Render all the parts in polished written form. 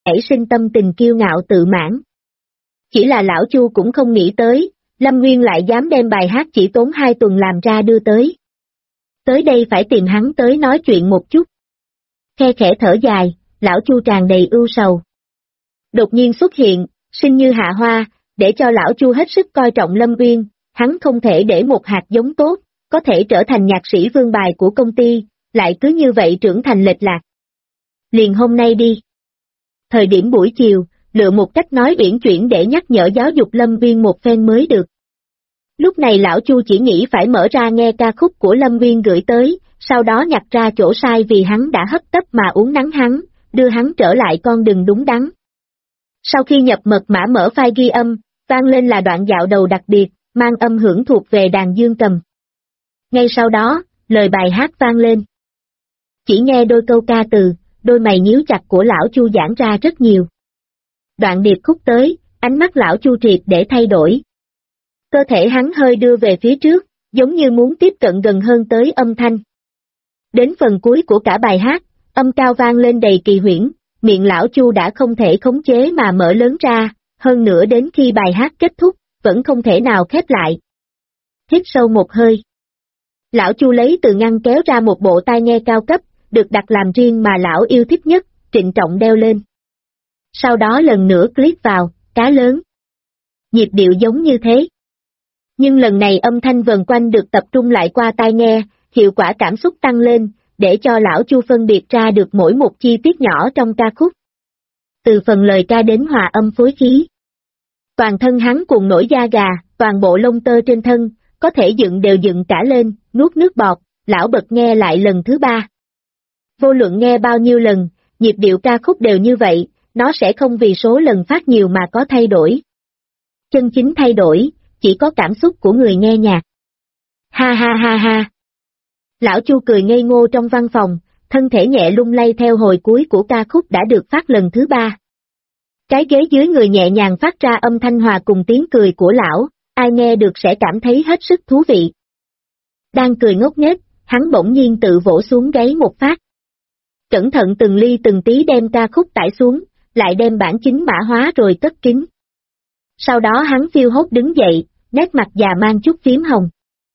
nảy sinh tâm tình kiêu ngạo tự mãn. Chỉ là lão Chu cũng không nghĩ tới, Lâm Nguyên lại dám đem bài hát chỉ tốn 2 tuần làm ra đưa tới. Tới đây phải tìm hắn tới nói chuyện một chút. Khe khẽ thở dài, lão Chu tràn đầy ưu sầu. Đột nhiên xuất hiện, sinh như hạ hoa, để cho lão Chu hết sức coi trọng Lâm Uyên, hắn không thể để một hạt giống tốt, có thể trở thành nhạc sĩ vương bài của công ty, lại cứ như vậy trưởng thành lệch lạc. Liền hôm nay đi. Thời điểm buổi chiều, lựa một cách nói uyển chuyển để nhắc nhở giáo dục Lâm Uyên một phen mới được. Lúc này lão Chu chỉ nghĩ phải mở ra nghe ca khúc của Lâm Uyên gửi tới, sau đó nhặt ra chỗ sai vì hắn đã hấp tấp mà uống nắng hắn, đưa hắn trở lại con đường đúng đắn. Sau khi nhập mật mã mở file ghi âm, vang lên là đoạn dạo đầu đặc biệt, mang âm hưởng thuộc về đàn dương cầm. Ngay sau đó, lời bài hát vang lên. Chỉ nghe đôi câu ca từ, đôi mày nhíu chặt của lão Chu giãn ra rất nhiều. Đoạn điệp khúc tới, ánh mắt lão Chu triệt để thay đổi. Cơ thể hắn hơi đưa về phía trước, giống như muốn tiếp cận gần hơn tới âm thanh. Đến phần cuối của cả bài hát, âm cao vang lên đầy kỳ huyễn, miệng lão Chu đã không thể khống chế mà mở lớn ra, hơn nữa đến khi bài hát kết thúc, vẫn không thể nào khép lại. Hít sâu một hơi. Lão Chu lấy từ ngăn kéo ra một bộ tai nghe cao cấp, được đặt làm riêng mà lão yêu thích nhất, trịnh trọng đeo lên. Sau đó lần nữa click vào, cá lớn. Nhịp điệu giống như thế. Nhưng lần này âm thanh vần quanh được tập trung lại qua tai nghe, hiệu quả cảm xúc tăng lên, để cho lão Chu phân biệt ra được mỗi một chi tiết nhỏ trong ca khúc. Từ phần lời ca đến hòa âm phối khí. Toàn thân hắn cuồng nổi da gà, toàn bộ lông tơ trên thân, có thể dựng đều dựng cả lên, nuốt nước bọt, lão bật nghe lại lần thứ 3. Vô luận nghe bao nhiêu lần, nhịp điệu ca khúc đều như vậy, nó sẽ không vì số lần phát nhiều mà có thay đổi. Chân chính thay đổi, chỉ có cảm xúc của người nghe nhạc. Ha ha ha ha. Lão Chu cười ngây ngô trong văn phòng, thân thể nhẹ lung lay theo hồi cuối của ca khúc đã được phát lần thứ 3. Cái ghế dưới người nhẹ nhàng phát ra âm thanh hòa cùng tiếng cười của lão, ai nghe được sẽ cảm thấy hết sức thú vị. Đang cười ngốc nghếch, hắn bỗng nhiên tự vỗ xuống gáy một phát. Cẩn thận từng ly từng tí đem ca khúc tải xuống, lại đem bản chính mã hóa rồi cất kín. Sau đó hắn phiêu hốt đứng dậy, nét mặt già mang chút phím hồng.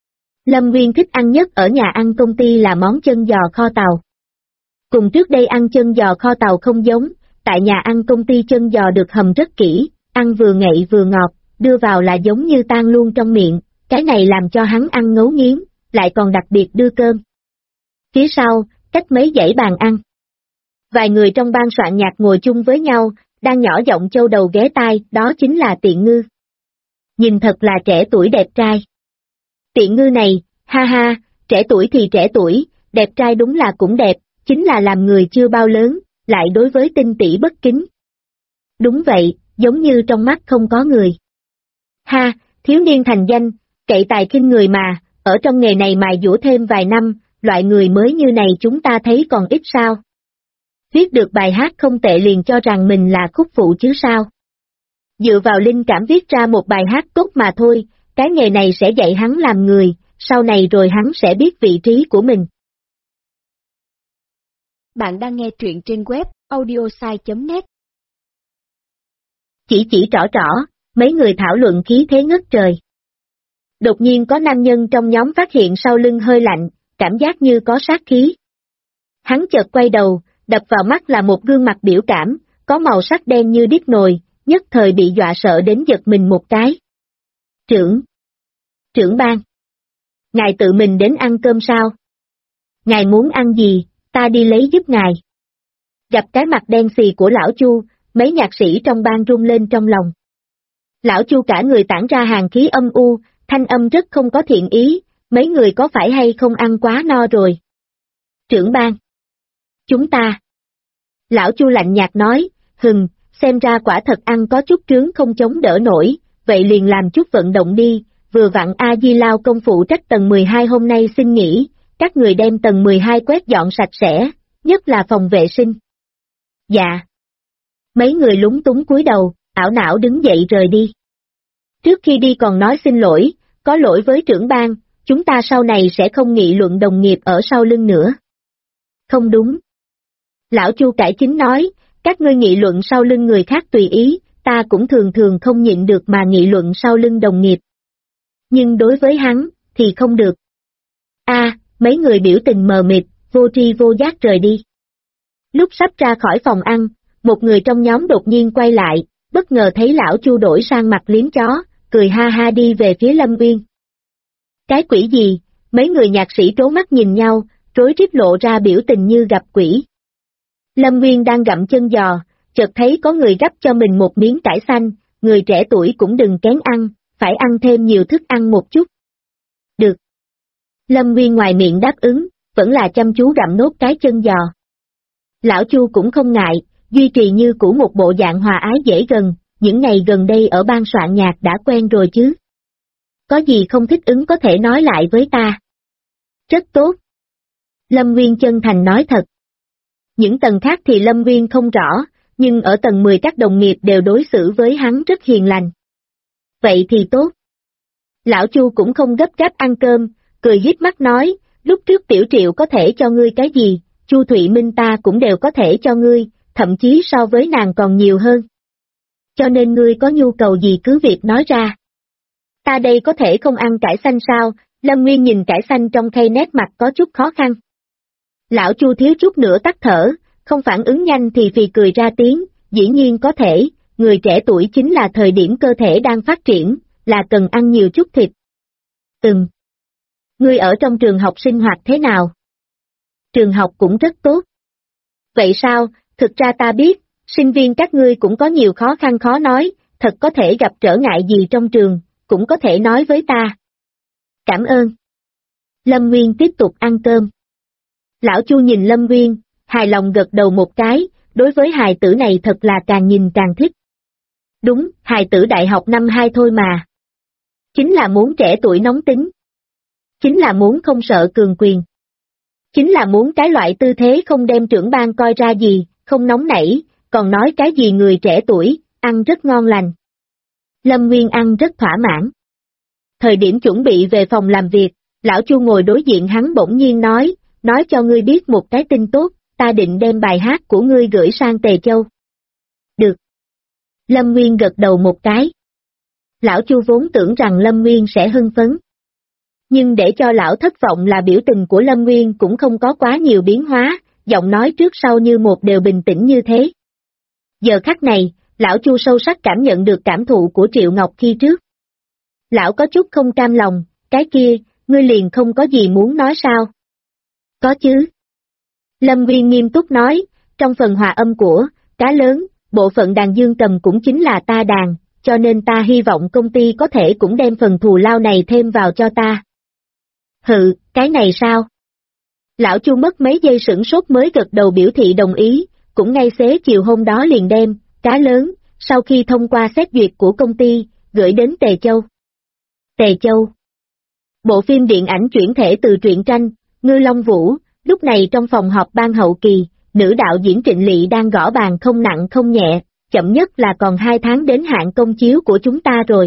Lâm Nguyên thích ăn nhất ở nhà ăn công ty là món chân giò kho tàu. Cùng trước đây ăn chân giò kho tàu không giống, tại nhà ăn công ty chân giò được hầm rất kỹ, ăn vừa ngậy vừa ngọt, đưa vào là giống như tan luôn trong miệng, cái này làm cho hắn ăn ngấu nghiến, lại còn đặc biệt đưa cơm. Phía sau, cách mấy dãy bàn ăn. Vài người trong ban soạn nhạc ngồi chung với nhau, đang nhỏ giọng châu đầu ghé tai, đó chính là Tiện Ngư. Nhìn thật là trẻ tuổi đẹp trai. Tiện Ngư này, ha ha, trẻ tuổi thì trẻ tuổi, đẹp trai đúng là cũng đẹp, chính là làm người chưa bao lớn, lại đối với tinh tỷ bất kính. Đúng vậy, giống như trong mắt không có người. Ha, thiếu niên thành danh, cậy tài khinh người mà, ở trong nghề này mài dũa thêm vài năm, loại người mới như này chúng ta thấy còn ít sao. Viết được bài hát không tệ liền cho rằng mình là khúc phụ chứ sao. Dựa vào linh cảm viết ra một bài hát tốt mà thôi, cái nghề này sẽ dạy hắn làm người, sau này rồi hắn sẽ biết vị trí của mình. Bạn đang nghe truyện trên web audiosai.net. Chỉ trỏ, mấy người thảo luận khí thế ngất trời. Đột nhiên có nam nhân trong nhóm phát hiện sau lưng hơi lạnh, cảm giác như có sát khí. Hắn chợt quay đầu, đập vào mắt là một gương mặt biểu cảm, có màu sắc đen như điếc nồi, nhất thời bị dọa sợ đến giật mình một cái. Trưởng ban. Ngài tự mình đến ăn cơm sao? Ngài muốn ăn gì, ta đi lấy giúp ngài. Gặp cái mặt đen xì của lão Chu, mấy nhạc sĩ trong ban rung lên trong lòng. Lão Chu cả người tản ra hàn khí âm u, thanh âm rất không có thiện ý, mấy người có phải hay không ăn quá no rồi? Trưởng ban. Chúng ta. Lão Chu lạnh nhạt nói, xem ra quả thật ăn có chút trướng không chống đỡ nổi, vậy liền làm chút vận động đi, vừa vặn A Di Lao công phụ trách tầng 12 hôm nay xin nghỉ, các người đem tầng 12 quét dọn sạch sẽ, nhất là phòng vệ sinh. Dạ. Mấy người lúng túng cúi đầu, ảo não đứng dậy rời đi. Trước khi đi còn nói xin lỗi, có lỗi với trưởng ban, chúng ta sau này sẽ không nghị luận đồng nghiệp ở sau lưng nữa. Không đúng. Lão Chu cải chính nói, Các ngươi nghị luận sau lưng người khác tùy ý, ta cũng thường thường không nhịn được mà nghị luận sau lưng đồng nghiệp. Nhưng đối với hắn, thì không được. Mấy người biểu tình mờ mịt, vô tri vô giác rời đi. Lúc sắp ra khỏi phòng ăn, một người trong nhóm đột nhiên quay lại, bất ngờ thấy lão Chu đổi sang mặt liếm chó, cười ha ha đi về phía Lâm Uyên. Cái quỷ gì? Mấy người nhạc sĩ trố mắt nhìn nhau, rối rít lộ ra biểu tình như gặp quỷ. Lâm Uyên đang gặm chân giò, chợt thấy có người gắp cho mình một miếng cải xanh, người trẻ tuổi cũng đừng kén ăn, phải ăn thêm nhiều thức ăn một chút. Được. Lâm Uyên ngoài miệng đáp ứng, vẫn là chăm chú gặm nốt cái chân giò. Lão Chu cũng không ngại, duy trì như cũ một bộ dạng hòa ái dễ gần, những ngày gần đây ở ban soạn nhạc đã quen rồi chứ. Có gì không thích ứng có thể nói lại với ta. Rất tốt. Lâm Nguyên chân thành nói thật. Những tầng khác thì Lâm Nguyên không rõ, nhưng ở tầng 10 các đồng nghiệp đều đối xử với hắn rất hiền lành. Vậy thì tốt. Lão Chu cũng không gấp gáp ăn cơm, cười híp mắt nói, lúc trước Tiểu Triệu có thể cho ngươi cái gì, Chu Thụy Minh ta cũng đều có thể cho ngươi, thậm chí so với nàng còn nhiều hơn. Cho nên ngươi có nhu cầu gì cứ việc nói ra. Ta đây có thể không ăn cải xanh sao? Lâm Nguyên nhìn cải xanh trong khay nét mặt có chút khó khăn. Lão Chu thiếu chút nữa tắt thở, không phản ứng nhanh thì phì cười ra tiếng, dĩ nhiên có thể, người trẻ tuổi chính là thời điểm cơ thể đang phát triển, là cần ăn nhiều chút thịt. Ngươi ở trong trường học sinh hoạt thế nào? Trường học cũng rất tốt. Vậy sao, thực ra ta biết, sinh viên các ngươi cũng có nhiều khó khăn khó nói, thật có thể gặp trở ngại gì trong trường, cũng có thể nói với ta. Cảm ơn. Lâm Nguyên tiếp tục ăn cơm. Lão Chu nhìn Lâm Nguyên, hài lòng gật đầu một cái, đối với hài tử này thật là càng nhìn càng thích. Đúng, hài tử đại học năm 2 thôi mà. Chính là muốn trẻ tuổi nóng tính. Chính là muốn không sợ cường quyền. Chính là muốn cái loại tư thế không đem trưởng ban coi ra gì, không nóng nảy, còn nói cái gì người trẻ tuổi, ăn rất ngon lành. Lâm Nguyên ăn rất thỏa mãn. Thời điểm chuẩn bị về phòng làm việc, lão Chu ngồi đối diện hắn bỗng nhiên nói cho ngươi biết một cái tin tốt, ta định đem bài hát của ngươi gửi sang Tề Châu. Được. Lâm Nguyên gật đầu một cái. Lão Chu vốn tưởng rằng Lâm Nguyên sẽ hưng phấn. Nhưng để cho lão thất vọng là biểu tình của Lâm Nguyên cũng không có quá nhiều biến hóa, giọng nói trước sau như một đều bình tĩnh như thế. Giờ khắc này, lão Chu sâu sắc cảm nhận được cảm thụ của Triệu Ngọc khi trước. Lão có chút không cam lòng, cái kia, ngươi liền không có gì muốn nói sao? Có chứ. Lâm Nguyên nghiêm túc nói, trong phần hòa âm của cá lớn, bộ phận đàn dương cầm cũng chính là ta đàn, cho nên ta hy vọng công ty có thể cũng đem phần thù lao này thêm vào cho ta. Hừ, cái này sao? Lão Chu mất mấy giây sửng sốt mới gật đầu biểu thị đồng ý, cũng ngay xế chiều hôm đó liền đem cá lớn, sau khi thông qua xét duyệt của công ty, gửi đến Tề Châu. Tề Châu. Bộ phim điện ảnh chuyển thể từ truyện tranh, Ngư Long Vũ, lúc này trong phòng họp ban hậu kỳ, nữ đạo diễn Trịnh Lị đang gõ bàn không nặng không nhẹ, chậm nhất là còn 2 tháng đến hạn công chiếu của chúng ta rồi.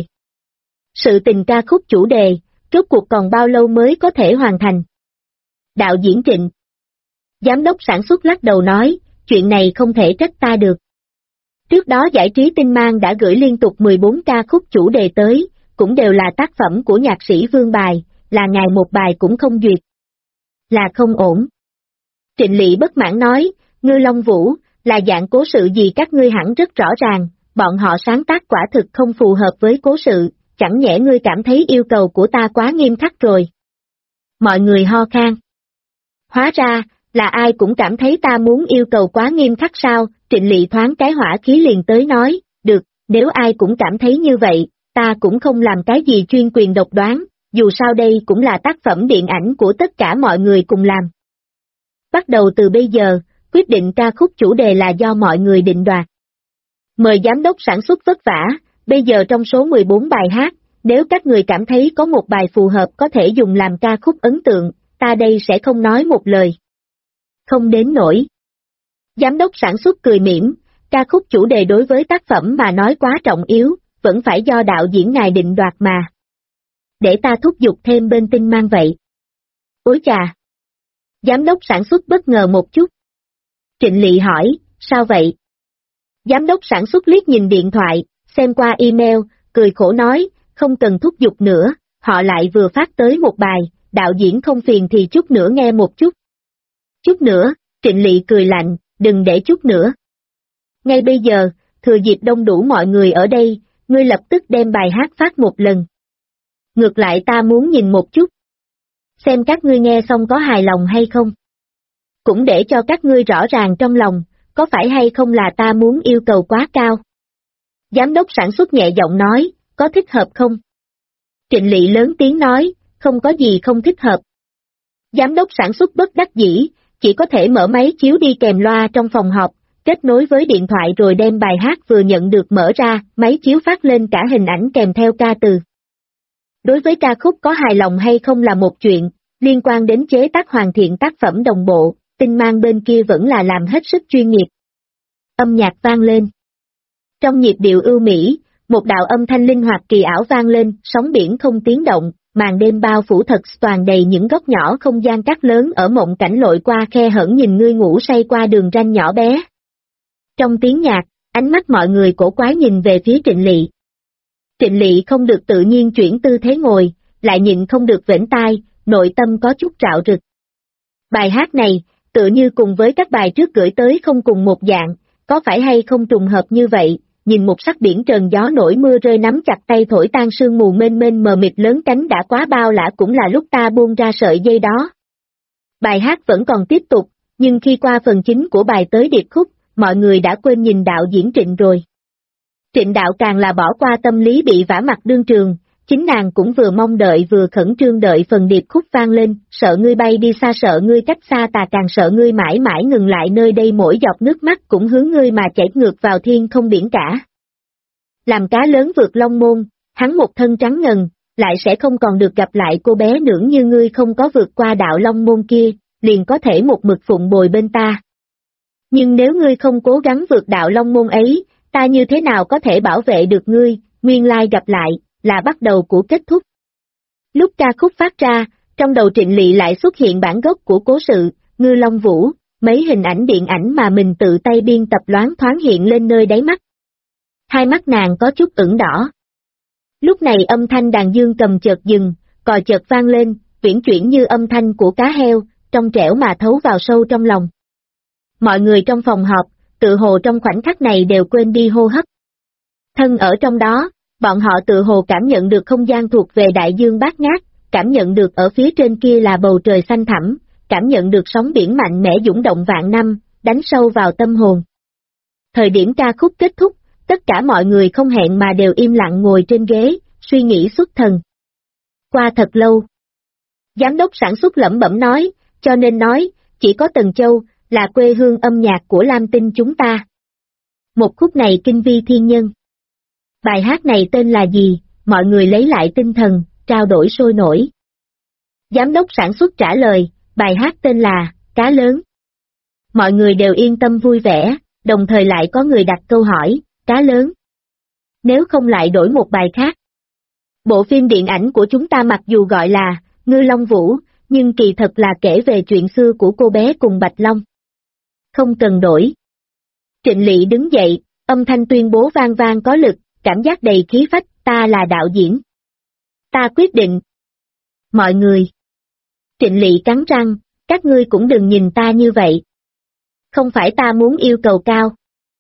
Sự tình ca khúc chủ đề, rốt cuộc còn bao lâu mới có thể hoàn thành? Đạo diễn Trịnh. Giám đốc sản xuất lắc đầu nói, chuyện này không thể trách ta được. Trước đó giải trí Tinh Mang đã gửi liên tục 14 ca khúc chủ đề tới, cũng đều là tác phẩm của nhạc sĩ Vương Bài, là ngài một bài cũng không duyệt. Là không ổn. Trịnh Lị bất mãn nói, Ngư Long Vũ, là dạng cố sự gì các ngươi hẳn rất rõ ràng, bọn họ sáng tác quả thực không phù hợp với cố sự, chẳng nhẽ ngươi cảm thấy yêu cầu của ta quá nghiêm khắc rồi. Mọi người ho khan. Hóa ra, là ai cũng cảm thấy ta muốn yêu cầu quá nghiêm khắc sao? Trịnh Lị thoáng cái hỏa khí liền tới nói, được, nếu ai cũng cảm thấy như vậy, ta cũng không làm cái gì chuyên quyền độc đoán, dù sao đây cũng là tác phẩm điện ảnh của tất cả mọi người cùng làm. Bắt đầu từ bây giờ, quyết định ca khúc chủ đề là do mọi người định đoạt. Mời giám đốc sản xuất vất vả, bây giờ trong số 14 bài hát, nếu các người cảm thấy có một bài phù hợp có thể dùng làm ca khúc ấn tượng, ta đây sẽ không nói một lời. Không đến nỗi. Giám đốc sản xuất cười mỉm, ca khúc chủ đề đối với tác phẩm mà nói quá trọng yếu, vẫn phải do đạo diễn ngài định đoạt mà. Để ta thúc giục thêm bên Tinh Mang vậy. Ôi chà! Giám đốc sản xuất bất ngờ một chút. Trịnh Lị hỏi, sao vậy? Giám đốc sản xuất liếc nhìn điện thoại, xem qua email, cười khổ nói, không cần thúc giục nữa, họ lại vừa phát tới một bài, đạo diễn không phiền thì chút nữa nghe một chút. Chút nữa, Trịnh Lị cười lạnh, đừng để chút nữa. Ngay bây giờ, thừa dịp đông đủ mọi người ở đây, ngươi lập tức đem bài hát phát một lần. Ngược lại ta muốn nhìn một chút. Xem các ngươi nghe xong có hài lòng hay không. Cũng để cho các ngươi rõ ràng trong lòng, có phải hay không là ta muốn yêu cầu quá cao. Giám đốc sản xuất nhẹ giọng nói, có thích hợp không? Trịnh Lị lớn tiếng nói, không có gì không thích hợp. Giám đốc sản xuất bất đắc dĩ, chỉ có thể mở máy chiếu đi kèm loa trong phòng họp, kết nối với điện thoại rồi đem bài hát vừa nhận được mở ra, máy chiếu phát lên cả hình ảnh kèm theo ca từ. Đối với ca khúc có hài lòng hay không là một chuyện, liên quan đến chế tác hoàn thiện tác phẩm đồng bộ, Tinh Mang bên kia vẫn là làm hết sức chuyên nghiệp. Âm nhạc vang lên. Trong nhịp điệu ưu mỹ, một đạo âm thanh linh hoạt kỳ ảo vang lên, sóng biển không tiếng động, màn đêm bao phủ thật toàn đầy những góc nhỏ không gian cát lớn ở mộng cảnh lội qua khe hở nhìn ngươi ngủ say qua đường ranh nhỏ bé. Trong tiếng nhạc, ánh mắt mọi người cổ quái nhìn về phía Trịnh Lị. Trịnh Lị không được tự nhiên chuyển tư thế ngồi, lại nhịn không được vểnh tai, nội tâm có chút rạo rực. Bài hát này, tựa như cùng với các bài trước gửi tới không cùng một dạng, có phải hay không trùng hợp như vậy, nhìn một sắc biển trần gió nổi mưa rơi nắm chặt tay thổi tan sương mù mênh mênh mờ mịt lớn cánh đã quá bao lả cũng là lúc ta buông ra sợi dây đó. Bài hát vẫn còn tiếp tục, nhưng khi qua phần chính của bài tới điệp khúc, mọi người đã quên nhìn đạo diễn Trịnh rồi. Trịnh đạo càng là bỏ qua tâm lý bị vả mặt đương trường, chính nàng cũng vừa mong đợi vừa khẩn trương đợi phần điệp khúc vang lên, sợ ngươi bay đi xa sợ ngươi cách xa ta càng sợ ngươi mãi mãi ngừng lại nơi đây mỗi giọt nước mắt cũng hướng ngươi mà chảy ngược vào thiên không biển cả. Làm cá lớn vượt long môn, hắn một thân trắng ngần, lại sẽ không còn được gặp lại cô bé nương như ngươi không có vượt qua đạo long môn kia, liền có thể một mực phụng bồi bên ta. Nhưng nếu ngươi không cố gắng vượt đạo long môn ấy, ta như thế nào có thể bảo vệ được ngươi, nguyên lai gặp lại, là bắt đầu của kết thúc. Lúc ca khúc phát ra, trong đầu Trịnh Lị lại xuất hiện bản gốc của cố sự, Ngư Long Vũ, mấy hình ảnh điện ảnh mà mình tự tay biên tập loáng thoáng hiện lên nơi đáy mắt. Hai mắt nàng có chút ửng đỏ. Lúc này âm thanh đàn dương cầm chợt dừng, còi chợt vang lên, uyển chuyển như âm thanh của cá heo, trong trẻo mà thấu vào sâu trong lòng. Mọi người trong phòng họp, tự hồ trong khoảnh khắc này đều quên đi hô hấp. Thân ở trong đó, bọn họ tự hồ cảm nhận được không gian thuộc về đại dương bát ngát, cảm nhận được ở phía trên kia là bầu trời xanh thẳm, cảm nhận được sóng biển mạnh mẽ dũng động vạn năm, đánh sâu vào tâm hồn. Thời điểm ca khúc kết thúc, tất cả mọi người không hẹn mà đều im lặng ngồi trên ghế, suy nghĩ xuất thần. Qua thật lâu. Giám đốc sản xuất lẩm bẩm nói, cho nên nói, chỉ có Tần Châu, là quê hương âm nhạc của Lam Tinh chúng ta. Một khúc này kinh vi thiên nhân. Bài hát này tên là gì, mọi người lấy lại tinh thần, trao đổi sôi nổi. Giám đốc sản xuất trả lời, bài hát tên là, Cá Lớn. Mọi người đều yên tâm vui vẻ, đồng thời lại có người đặt câu hỏi, Cá Lớn. Nếu không lại đổi một bài khác. Bộ phim điện ảnh của chúng ta mặc dù gọi là, Ngư Long Vũ, nhưng kỳ thật là kể về chuyện xưa của cô bé cùng Bạch Long. Không cần đổi. Trịnh Lị đứng dậy, âm thanh tuyên bố vang vang có lực, cảm giác đầy khí phách, ta là đạo diễn. Ta quyết định. Mọi người. Trịnh Lị cắn răng, các ngươi cũng đừng nhìn ta như vậy. Không phải ta muốn yêu cầu cao.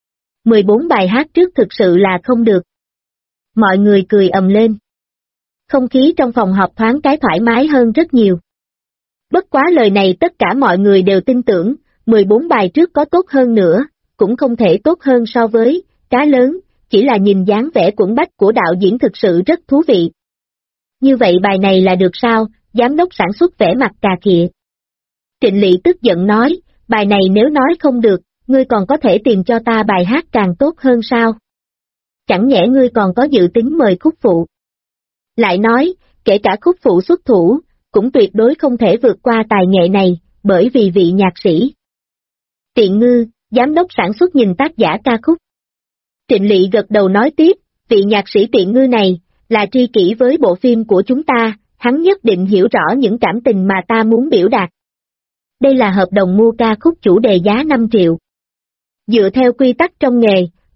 14 bài hát trước thực sự là không được. Mọi người cười ầm lên. Không khí trong phòng họp thoáng cái thoải mái hơn rất nhiều. Bất quá lời này tất cả mọi người đều tin tưởng, 14 bài trước có tốt hơn nữa, cũng không thể tốt hơn so với Cá Lớn, chỉ là nhìn dáng vẻ quẩn bách của đạo diễn thực sự rất thú vị. Như vậy bài này là được sao, giám đốc sản xuất vẻ mặt cà khịa. Trịnh Lị tức giận nói, bài này nếu nói không được, ngươi còn có thể tìm cho ta bài hát càng tốt hơn sao? Chẳng nhẽ ngươi còn có dự tính mời khúc phụ. Lại nói, kể cả khúc phụ xuất thủ, cũng tuyệt đối không thể vượt qua tài nghệ này, bởi vì vị nhạc sĩ. Tiện ngư, giám đốc sản xuất nhìn tác giả ca khúc. Trịnh Lị gật đầu nói tiếp, vị nhạc sĩ Tiện ngư này, là tri kỷ với bộ phim của chúng ta, hắn nhất định hiểu rõ những cảm tình mà ta muốn biểu đạt. Đây là hợp đồng mua ca khúc chủ đề giá 5 triệu. Dựa theo quy tắc trong nghề,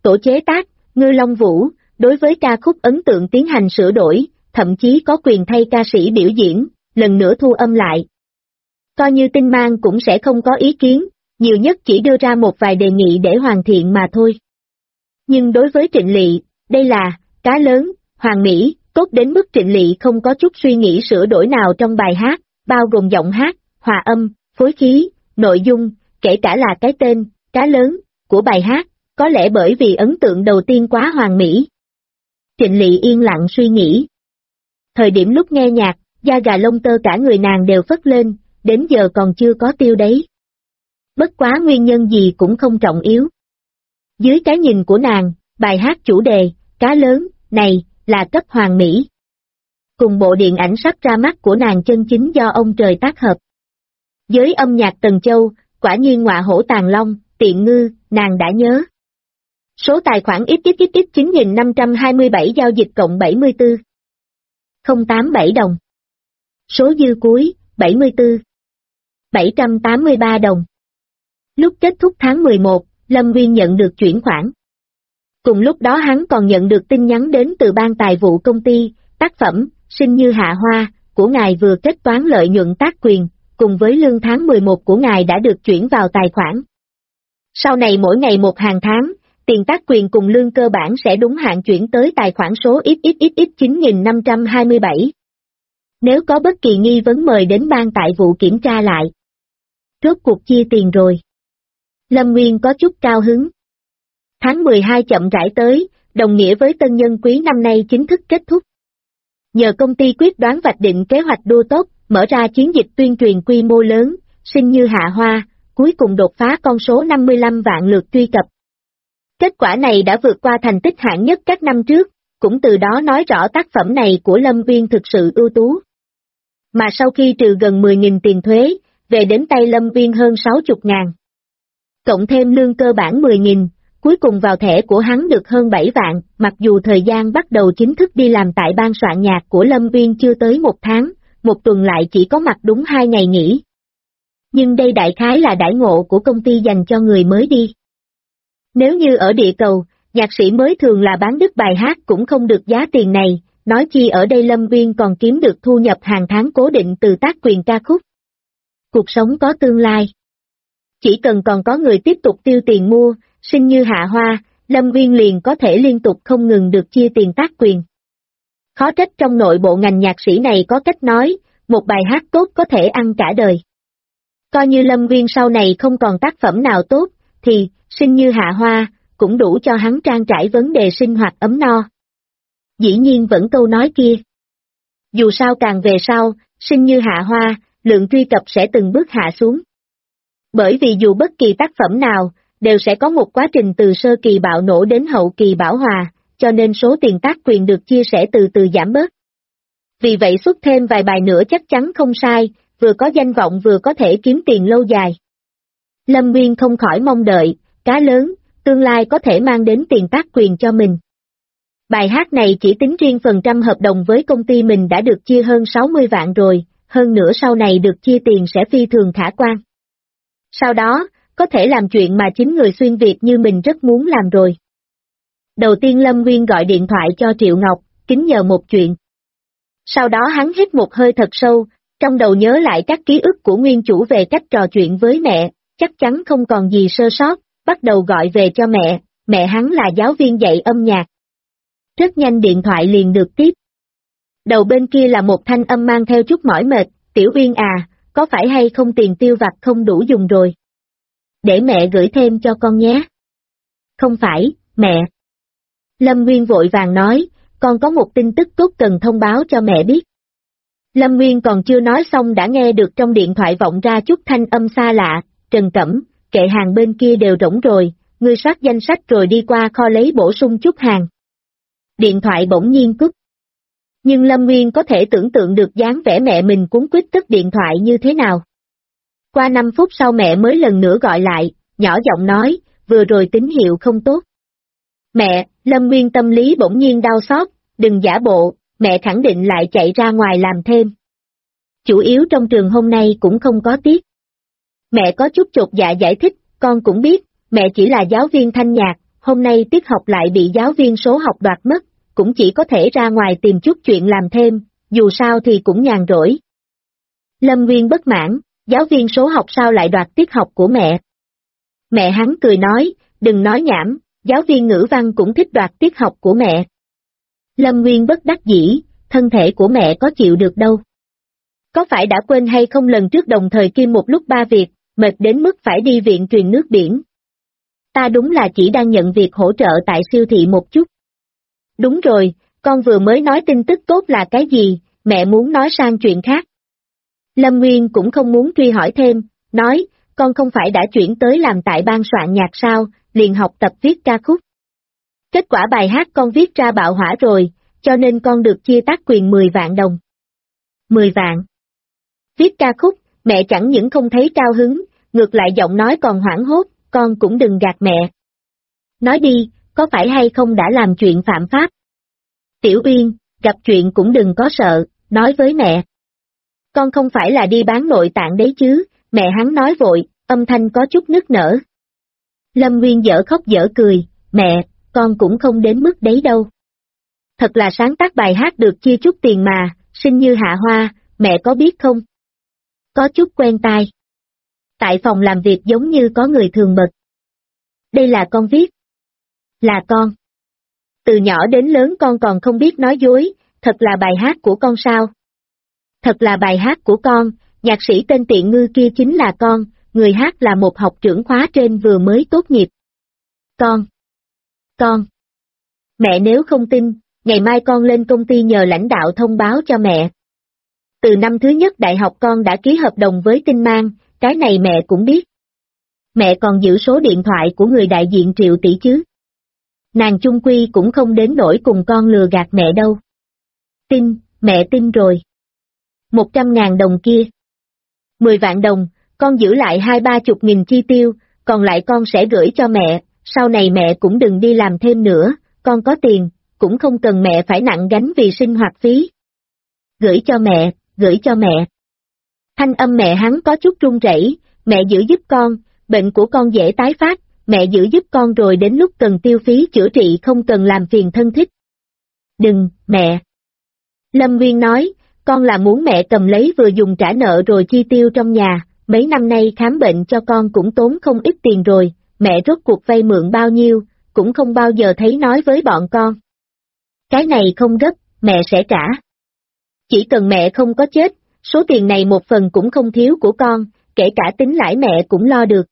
tổ chế tác, Ngư Long Vũ, đối với ca khúc ấn tượng tiến hành sửa đổi, thậm chí có quyền thay ca sĩ biểu diễn, lần nữa thu âm lại. Coi như Tinh Mang cũng sẽ không có ý kiến, nhiều nhất chỉ đưa ra một vài đề nghị để hoàn thiện mà thôi. Nhưng đối với Trịnh Lị, đây là cá lớn, hoàn mỹ, tốt đến mức Trịnh Lị không có chút suy nghĩ sửa đổi nào trong bài hát, bao gồm giọng hát, hòa âm, phối khí, nội dung, kể cả là cái tên, cá lớn, của bài hát, có lẽ bởi vì ấn tượng đầu tiên quá hoàn mỹ. Trịnh Lị yên lặng suy nghĩ. Thời điểm lúc nghe nhạc, da gà lông tơ cả người nàng đều phất lên, đến giờ còn chưa có tiêu đấy. Bất quá nguyên nhân gì cũng không trọng yếu. Dưới cái nhìn của nàng, bài hát chủ đề, cá lớn, này, là cấp hoàn mỹ. Cùng bộ điện ảnh sắp ra mắt của nàng chân chính do ông trời tác hợp. Giới âm nhạc Tần Châu, quả nhiên ngọa hổ tàng long, tiện ngư, nàng đã nhớ. Số tài khoản XXX 9527 giao dịch cộng 74. 087 đồng. Số dư cuối, 74. 783 đồng. Lúc kết thúc tháng 11, Lâm Nguyên nhận được chuyển khoản. Cùng lúc đó hắn còn nhận được tin nhắn đến từ ban tài vụ công ty, tác phẩm, Sinh Như Hạ Hoa, của ngài vừa kết toán lợi nhuận tác quyền, cùng với lương tháng 11 của ngài đã được chuyển vào tài khoản. Sau này mỗi ngày một hàng tháng, tiền tác quyền cùng lương cơ bản sẽ đúng hạn chuyển tới tài khoản số XXXX 9527. Nếu có bất kỳ nghi vấn mời đến ban tại vụ kiểm tra lại. Rốt cuộc chia tiền rồi. Lâm Nguyên có chút cao hứng. Tháng 12 chậm rãi tới, đồng nghĩa với tân nhân quý năm nay chính thức kết thúc. Nhờ công ty quyết đoán vạch định kế hoạch đua tốc, mở ra chiến dịch tuyên truyền quy mô lớn, Sinh Như Hạ Hoa, cuối cùng đột phá con số 55 vạn lượt truy cập. Kết quả này đã vượt qua thành tích hạng nhất các năm trước, cũng từ đó nói rõ tác phẩm này của Lâm Nguyên thực sự ưu tú. Mà sau khi trừ gần 10.000 tiền thuế, về đến tay Lâm Nguyên hơn 60.000. Cộng thêm lương cơ bản 10.000, cuối cùng vào thẻ của hắn được hơn 7 vạn, mặc dù thời gian bắt đầu chính thức đi làm tại ban soạn nhạc của Lâm Nguyên chưa tới 1 tháng, một tuần lại chỉ có mặt đúng 2 ngày nghỉ. Nhưng đây đại khái là đãi ngộ của công ty dành cho người mới đi. Nếu như ở địa cầu, nhạc sĩ mới thường là bán đứt bài hát cũng không được giá tiền này, nói chi ở đây Lâm Nguyên còn kiếm được thu nhập hàng tháng cố định từ tác quyền ca khúc. Cuộc sống có tương lai. Chỉ cần còn có người tiếp tục tiêu tiền mua, Sinh Như Hạ Hoa, Lâm Nguyên liền có thể liên tục không ngừng được chia tiền tác quyền. Khó trách trong nội bộ ngành nhạc sĩ này có cách nói, một bài hát tốt có thể ăn cả đời. Coi như Lâm Nguyên sau này không còn tác phẩm nào tốt, thì, Sinh Như Hạ Hoa, cũng đủ cho hắn trang trải vấn đề sinh hoạt ấm no. Dĩ nhiên vẫn câu nói kia. Dù sao càng về sau, Sinh Như Hạ Hoa, lượng truy cập sẽ từng bước hạ xuống. Bởi vì dù bất kỳ tác phẩm nào, đều sẽ có một quá trình từ sơ kỳ bạo nổ đến hậu kỳ bảo hòa, cho nên số tiền tác quyền được chia sẻ từ từ giảm bớt. Vì vậy xuất thêm vài bài nữa chắc chắn không sai, vừa có danh vọng vừa có thể kiếm tiền lâu dài. Lâm Nguyên không khỏi mong đợi, cá lớn, tương lai có thể mang đến tiền tác quyền cho mình. Bài hát này chỉ tính riêng phần trăm hợp đồng với công ty mình đã được chia hơn 60 vạn rồi, hơn nữa sau này được chia tiền sẽ phi thường khả quan. Sau đó, có thể làm chuyện mà chính người xuyên Việt như mình rất muốn làm rồi. Đầu tiên Lâm Nguyên gọi điện thoại cho Triệu Ngọc, kính nhờ một chuyện. Sau đó hắn hít một hơi thật sâu, trong đầu nhớ lại các ký ức của nguyên chủ về cách trò chuyện với mẹ, chắc chắn không còn gì sơ sót, bắt đầu gọi về cho mẹ hắn là giáo viên dạy âm nhạc. Rất nhanh điện thoại liền được tiếp. Đầu bên kia là một thanh âm mang theo chút mỏi mệt, Tiểu Uyên à, có phải hay không tiền tiêu vặt không đủ dùng rồi? Để mẹ gửi thêm cho con nhé. Không phải, mẹ. Lâm Nguyên vội vàng nói, con có một tin tức tốt cần thông báo cho mẹ biết. Lâm Nguyên còn chưa nói xong đã nghe được trong điện thoại vọng ra chút thanh âm xa lạ, Trần Cẩm, kệ hàng bên kia đều rỗng rồi, ngươi soát danh sách rồi đi qua kho lấy bổ sung chút hàng. Điện thoại bỗng nhiên cúp. Nhưng Lâm Nguyên có thể tưởng tượng được dáng vẻ mẹ mình cuống quýt tức điện thoại như thế nào. Qua 5 phút sau mẹ mới lần nữa gọi lại, nhỏ giọng nói, vừa rồi tín hiệu không tốt. Mẹ, Lâm Nguyên tâm lý bỗng nhiên đau xót, đừng giả bộ, mẹ khẳng định lại chạy ra ngoài làm thêm. Chủ yếu trong trường hôm nay cũng không có tiết. Mẹ có chút chột dạ giải thích, con cũng biết, mẹ chỉ là giáo viên thanh nhạc, hôm nay tiết học lại bị giáo viên số học đoạt mất, cũng chỉ có thể ra ngoài tìm chút chuyện làm thêm, dù sao thì cũng nhàn rỗi. Lâm Nguyên bất mãn, giáo viên số học sao lại đoạt tiết học của mẹ? Mẹ hắn cười nói, đừng nói nhảm, giáo viên ngữ văn cũng thích đoạt tiết học của mẹ. Lâm Nguyên bất đắc dĩ, thân thể của mẹ có chịu được đâu. Có phải đã quên hay không lần trước đồng thời kiêm một lúc 3 việc, mệt đến mức phải đi viện truyền nước biển. Ta đúng là chỉ đang nhận việc hỗ trợ tại siêu thị một chút. Đúng rồi, con vừa mới nói tin tức tốt là cái gì, mẹ muốn nói sang chuyện khác. Lâm Nguyên cũng không muốn truy hỏi thêm, nói, con không phải đã chuyển tới làm tại ban soạn nhạc sao, liền học tập viết ca khúc. Kết quả bài hát con viết ra bạo hỏa rồi, cho nên con được chia tác quyền 10 vạn đồng. 10 vạn. Viết ca khúc, mẹ chẳng những không thấy cao hứng, ngược lại giọng nói còn hoảng hốt, con cũng đừng gạt mẹ. Nói đi, có phải hay không đã làm chuyện phạm pháp? Tiểu Uyên, gặp chuyện cũng đừng có sợ, nói với mẹ. Con không phải là đi bán nội tạng đấy chứ, mẹ hắn nói vội, âm thanh có chút nức nở. Lâm Nguyên dở khóc dở cười, mẹ, con cũng không đến mức đấy đâu. Thật là sáng tác bài hát được chia chút tiền mà, sinh như hạ hoa, mẹ có biết không? Có chút quen tai. Tại phòng làm việc giống như có người thường bật. Đây là con viết. Là con. Từ nhỏ đến lớn con còn không biết nói dối, thật là bài hát của con sao? Thật là bài hát của con, nhạc sĩ tên Tiện Ngư kia chính là con, người hát là một học trưởng khóa trên vừa mới tốt nghiệp. Con. Mẹ nếu không tin, ngày mai con lên công ty nhờ lãnh đạo thông báo cho mẹ. Từ năm thứ nhất đại học con đã ký hợp đồng với Tinh Mang, cái này mẹ cũng biết. Mẹ còn giữ số điện thoại của người đại diện Triệu tỷ chứ. Nàng chung quy cũng không đến nỗi cùng con lừa gạt mẹ đâu. Tin, mẹ tin rồi. 100.000 đồng kia. 10 vạn đồng, con giữ lại 20-30 nghìn chi tiêu, còn lại con sẽ gửi cho mẹ, sau này mẹ cũng đừng đi làm thêm nữa, con có tiền, cũng không cần mẹ phải nặng gánh vì sinh hoạt phí. Gửi cho mẹ. Thanh âm mẹ hắn có chút run rẩy, mẹ giữ giúp con, bệnh của con dễ tái phát, mẹ giữ giúp con rồi đến lúc cần tiêu phí chữa trị không cần làm phiền thân thích. Đừng, mẹ. Lâm Nguyên nói, con là muốn mẹ cầm lấy vừa dùng trả nợ rồi chi tiêu trong nhà, mấy năm nay khám bệnh cho con cũng tốn không ít tiền rồi, mẹ rốt cuộc vay mượn bao nhiêu, cũng không bao giờ thấy nói với bọn con. Cái này không gấp, mẹ sẽ trả. Chỉ cần mẹ không có chết, số tiền này một phần cũng không thiếu của con, kể cả tính lãi mẹ cũng lo được.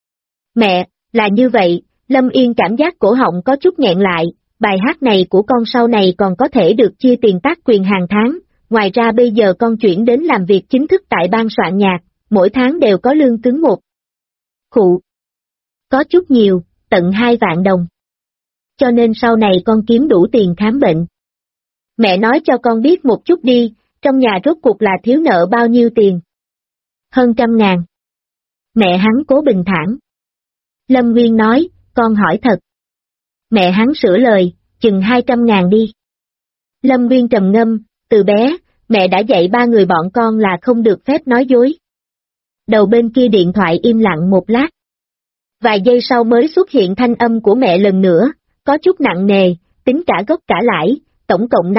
Mẹ, là như vậy, Lâm Yên cảm giác cổ họng có chút nghẹn lại, bài hát này của con sau này còn có thể được chia tiền tác quyền hàng tháng, ngoài ra bây giờ con chuyển đến làm việc chính thức tại ban soạn nhạc, mỗi tháng đều có lương cứng một. Khụ. Có chút nhiều, tận 2 vạn đồng. Cho nên sau này con kiếm đủ tiền khám bệnh. Mẹ nói cho con biết một chút đi, trong nhà rốt cuộc là thiếu nợ bao nhiêu tiền? Hơn 100.000. Mẹ hắn cố bình thản. Lâm Nguyên nói, con hỏi thật. Mẹ hắn sửa lời, chừng 200.000 đi. Lâm Nguyên trầm ngâm, từ bé, mẹ đã dạy 3 người bọn con là không được phép nói dối. Đầu bên kia điện thoại im lặng một lát. Vài giây sau mới xuất hiện thanh âm của mẹ lần nữa, có chút nặng nề, tính cả gốc cả lãi, tổng cộng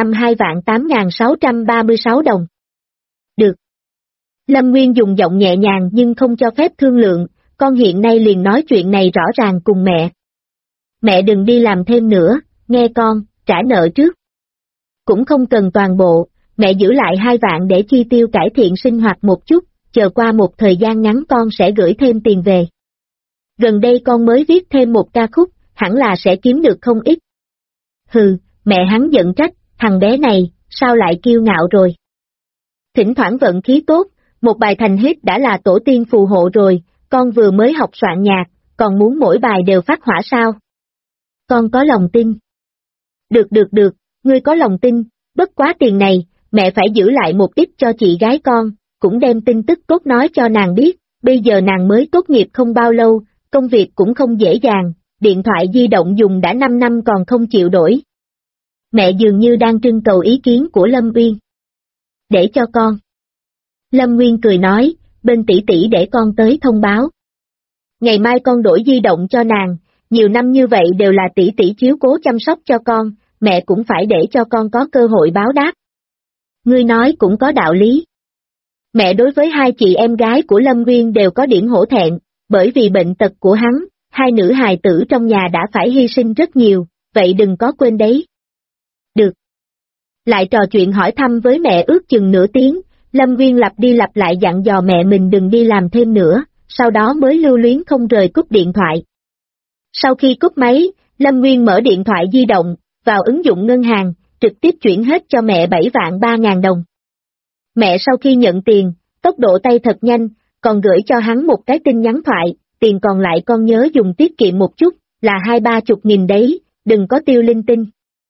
52.8.636 đồng. Được. Lâm Nguyên dùng giọng nhẹ nhàng nhưng không cho phép thương lượng, con hiện nay liền nói chuyện này rõ ràng cùng mẹ. Mẹ đừng đi làm thêm nữa, nghe con, trả nợ trước. Cũng không cần toàn bộ, mẹ giữ lại 2 vạn để chi tiêu cải thiện sinh hoạt một chút, chờ qua một thời gian ngắn con sẽ gửi thêm tiền về. Gần đây con mới viết thêm một ca khúc, hẳn là sẽ kiếm được không ít. Hừ, mẹ hắn giận trách, thằng bé này, sao lại kiêu ngạo rồi. Thỉnh thoảng vận khí tốt, một bài thành hit đã là tổ tiên phù hộ rồi, con vừa mới học soạn nhạc, còn muốn mỗi bài đều phát hỏa sao? Con có lòng tin. Được, ngươi có lòng tin, bất quá tiền này, mẹ phải giữ lại một ít cho chị gái con, cũng đem tin tức tốt nói cho nàng biết, bây giờ nàng mới tốt nghiệp không bao lâu, công việc cũng không dễ dàng, điện thoại di động dùng đã 5 năm còn không chịu đổi. Mẹ dường như đang trưng cầu ý kiến của Lâm Uyên. Để cho con. Lâm Nguyên cười nói, bên tỷ tỷ để con tới thông báo. Ngày mai con đổi di động cho nàng, nhiều năm như vậy đều là tỷ tỷ chiếu cố chăm sóc cho con, mẹ cũng phải để cho con có cơ hội báo đáp. Ngươi nói cũng có đạo lý. Mẹ đối với hai chị em gái của Lâm Nguyên đều có điểm hổ thẹn, bởi vì bệnh tật của hắn, hai nữ hài tử trong nhà đã phải hy sinh rất nhiều, vậy đừng có quên đấy. Được. Lại trò chuyện hỏi thăm với mẹ ước chừng nửa tiếng, Lâm Nguyên lặp đi lặp lại dặn dò mẹ mình đừng đi làm thêm nữa, sau đó mới lưu luyến không rời cúp điện thoại. Sau khi cúp máy, Lâm Nguyên mở điện thoại di động, vào ứng dụng ngân hàng, trực tiếp chuyển hết cho mẹ 7.300.000 đồng. Mẹ sau khi nhận tiền, tốc độ tay thật nhanh, còn gửi cho hắn một cái tin nhắn thoại, tiền còn lại con nhớ dùng tiết kiệm một chút, là 20-30 nghìn đấy, đừng có tiêu linh tinh.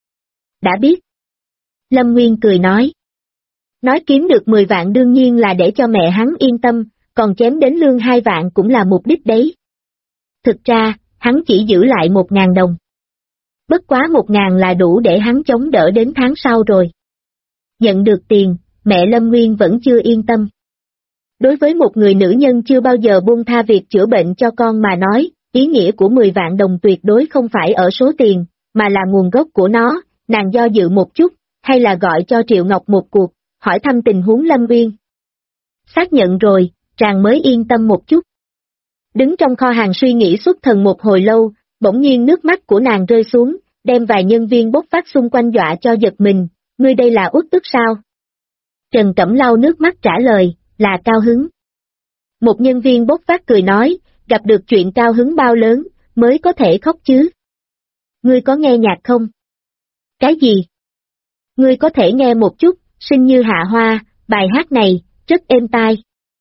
Đã biết. Lâm Nguyên cười nói. Nói kiếm được 10 vạn đương nhiên là để cho mẹ hắn yên tâm, còn chém đến lương 2 vạn cũng là mục đích đấy. Thực ra, hắn chỉ giữ lại 1.000 đồng. Bất quá 1.000 là đủ để hắn chống đỡ đến tháng sau rồi. Nhận được tiền, mẹ Lâm Nguyên vẫn chưa yên tâm. Đối với một người nữ nhân chưa bao giờ buông tha việc chữa bệnh cho con mà nói, ý nghĩa của 10 vạn đồng tuyệt đối không phải ở số tiền, mà là nguồn gốc của nó, nàng do dự một chút, hay là gọi cho Triệu Ngọc một cuộc, hỏi thăm tình huống Lâm Nguyên. Xác nhận rồi, chàng mới yên tâm một chút. Đứng trong kho hàng suy nghĩ xuất thần một hồi lâu, bỗng nhiên nước mắt của nàng rơi xuống, đem vài nhân viên bốc phát xung quanh dọa cho giật mình, ngươi đây là uất ức sao? Trần Cẩm lau nước mắt trả lời, là cao hứng. Một nhân viên bốc phát cười nói, gặp được chuyện cao hứng bao lớn, mới có thể khóc chứ. Ngươi có nghe nhạc không? Cái gì? Ngươi có thể nghe một chút, Sinh như hạ hoa, bài hát này, rất êm tai.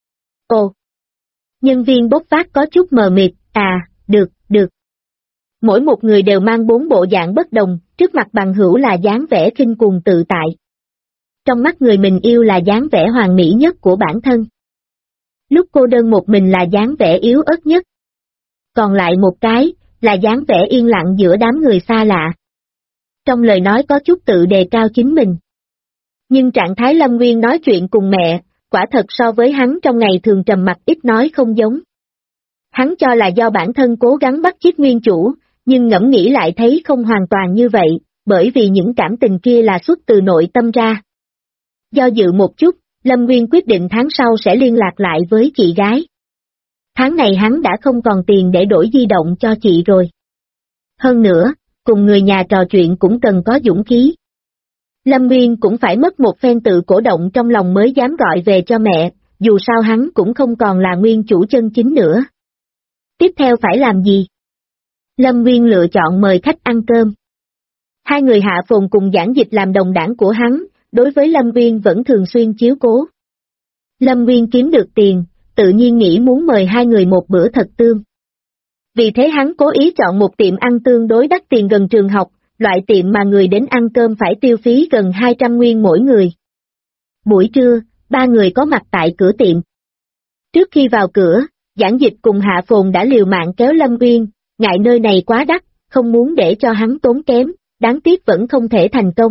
Ồ! Nhân viên bốc phát có chút mờ mịt, được. Mỗi một người đều mang 4 bộ dạng bất đồng, trước mặt bằng hữu là dáng vẻ khinh cuồng tự tại. Trong mắt người mình yêu là dáng vẻ hoàn mỹ nhất của bản thân. Lúc cô đơn một mình là dáng vẻ yếu ớt nhất. Còn lại một cái, là dáng vẻ yên lặng giữa đám người xa lạ. Trong lời nói có chút tự đề cao chính mình. Nhưng trạng thái Lâm Nguyên nói chuyện cùng mẹ, quả thật so với hắn trong ngày thường trầm mặc ít nói không giống. Hắn cho là do bản thân cố gắng bắt chước nguyên chủ, nhưng ngẫm nghĩ lại thấy không hoàn toàn như vậy, bởi vì những cảm tình kia là xuất từ nội tâm ra. Do dự một chút, Lâm Nguyên quyết định tháng sau sẽ liên lạc lại với chị gái. Tháng này hắn đã không còn tiền để đổi di động cho chị rồi. Hơn nữa, cùng người nhà trò chuyện cũng cần có dũng khí. Lâm Nguyên cũng phải mất một phen tự cổ động trong lòng mới dám gọi về cho mẹ, dù sao hắn cũng không còn là nguyên chủ chân chính nữa. Tiếp theo phải làm gì? Lâm Nguyên lựa chọn mời khách ăn cơm. Hai người Hạ Phồn cùng Giảng Dịch làm đồng đảng của hắn, đối với Lâm Nguyên vẫn thường xuyên chiếu cố. Lâm Nguyên kiếm được tiền, tự nhiên nghĩ muốn mời hai người một bữa thật tương. Vì thế hắn cố ý chọn một tiệm ăn tương đối đắt tiền gần trường học, loại tiệm mà người đến ăn cơm phải tiêu phí gần 200 nguyên mỗi người. Buổi trưa, ba người có mặt tại cửa tiệm. Trước khi vào cửa, Giảng Dịch cùng Hạ Phồn đã liều mạng kéo Lâm Nguyên, ngại nơi này quá đắt, không muốn để cho hắn tốn kém, đáng tiếc vẫn không thể thành công.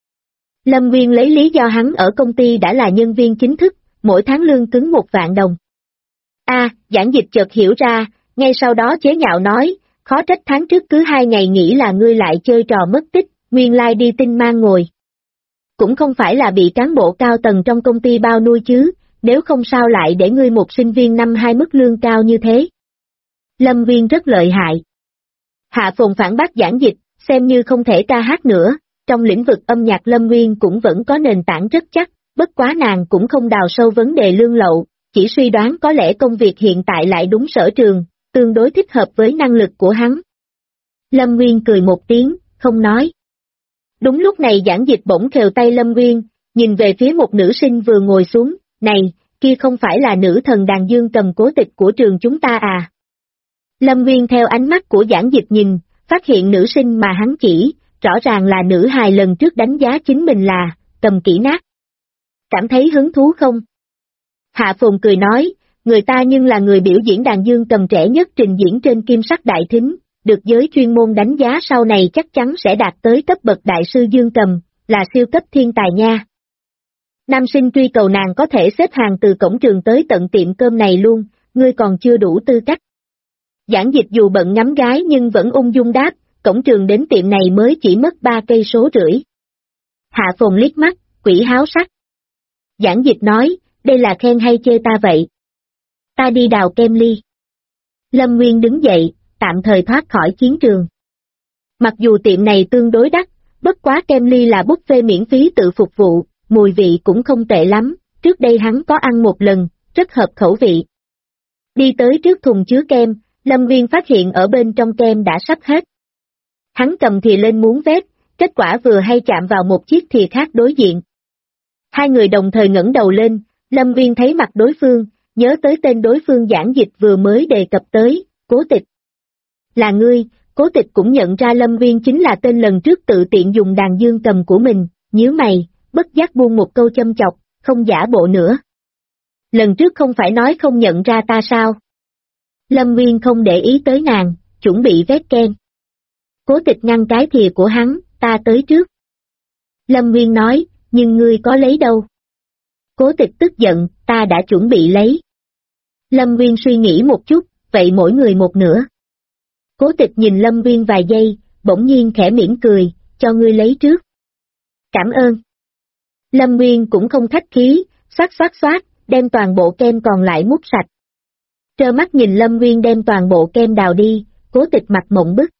Lâm Nguyên lấy lý do hắn ở công ty đã là nhân viên chính thức, mỗi tháng lương cứng 1 vạn đồng. Giảng Dịch chợt hiểu ra, ngay sau đó chế nhạo nói, khó trách tháng trước cứ 2 ngày nghỉ là ngươi lại chơi trò mất tích, nguyên lai đi tinh mang ngồi. Cũng không phải là bị cán bộ cao tầng trong công ty bao nuôi chứ, nếu không sao lại để ngươi một sinh viên năm 2 mức lương cao như thế. Lâm Nguyên rất lợi hại. Hạ Phồn phản bác Giảng Dịch, xem như không thể ca hát nữa, trong lĩnh vực âm nhạc Lâm Nguyên cũng vẫn có nền tảng rất chắc, bất quá nàng cũng không đào sâu vấn đề lương lậu, chỉ suy đoán có lẽ công việc hiện tại lại đúng sở trường, tương đối thích hợp với năng lực của hắn. Lâm Nguyên cười một tiếng, không nói. Đúng lúc này Giảng Dịch bỗng khều tay Lâm Nguyên, nhìn về phía một nữ sinh vừa ngồi xuống, này, kia không phải là nữ thần đàn dương cầm cố tịch của trường chúng ta à? Lâm Nguyên theo ánh mắt của Giảng Dịch nhìn, phát hiện nữ sinh mà hắn chỉ, rõ ràng là nữ hài lần trước đánh giá chính mình là, cầm kỹ nát. Cảm thấy hứng thú không? Hạ Phồn cười nói, người ta nhưng là người biểu diễn đàn dương cầm trẻ nhất trình diễn trên kim sắc đại thính, được giới chuyên môn đánh giá sau này chắc chắn sẽ đạt tới cấp bậc đại sư dương cầm, là siêu cấp thiên tài nha. Nam sinh truy cầu nàng có thể xếp hàng từ cổng trường tới tận tiệm cơm này luôn, ngươi còn chưa đủ tư cách. Giảng Dịch dù bận ngắm gái nhưng vẫn ung dung đáp, cổng trường đến tiệm này mới chỉ mất 3 cây số rưỡi. Hạ Phồn liếc mắt, quỷ háo sắc. Giảng Dịch nói, đây là khen hay chê ta vậy? Ta đi đào kem ly. Lâm Nguyên đứng dậy, tạm thời thoát khỏi chiến trường. Mặc dù tiệm này tương đối đắt, bất quá kem ly là buffet miễn phí tự phục vụ, mùi vị cũng không tệ lắm, trước đây hắn có ăn một lần, rất hợp khẩu vị. Đi tới trước thùng chứa kem, Lâm Nguyên phát hiện ở bên trong kem đã sắp hết. Hắn cầm thìa lên muốn vét, kết quả vừa hay chạm vào một chiếc thìa khác đối diện. Hai người đồng thời ngẩng đầu lên, Lâm Nguyên thấy mặt đối phương, nhớ tới tên đối phương Giảng Dịch vừa mới đề cập tới, Cố Tịch. Là ngươi, Cố Tịch cũng nhận ra Lâm Nguyên chính là tên lần trước tự tiện dùng đàn dương cầm của mình, nhíu mày, bất giác buông một câu châm chọc, không giả bộ nữa. Lần trước không phải nói không nhận ra ta sao? Lâm Nguyên không để ý tới nàng, chuẩn bị vét kem. Cố Tịch ngăn cái thìa của hắn, ta tới trước. Lâm Nguyên nói, nhưng ngươi có lấy đâu? Cố Tịch tức giận, ta đã chuẩn bị lấy. Lâm Nguyên suy nghĩ một chút, vậy mỗi người một nửa. Cố Tịch nhìn Lâm Nguyên vài giây, bỗng nhiên khẽ mỉm cười, cho ngươi lấy trước. Cảm ơn. Lâm Nguyên cũng không khách khí, xoát, đem toàn bộ kem còn lại múc sạch. Trơ mắt nhìn Lâm Nguyên đem toàn bộ kem đào đi, Cố Tịch mặt mộng bức.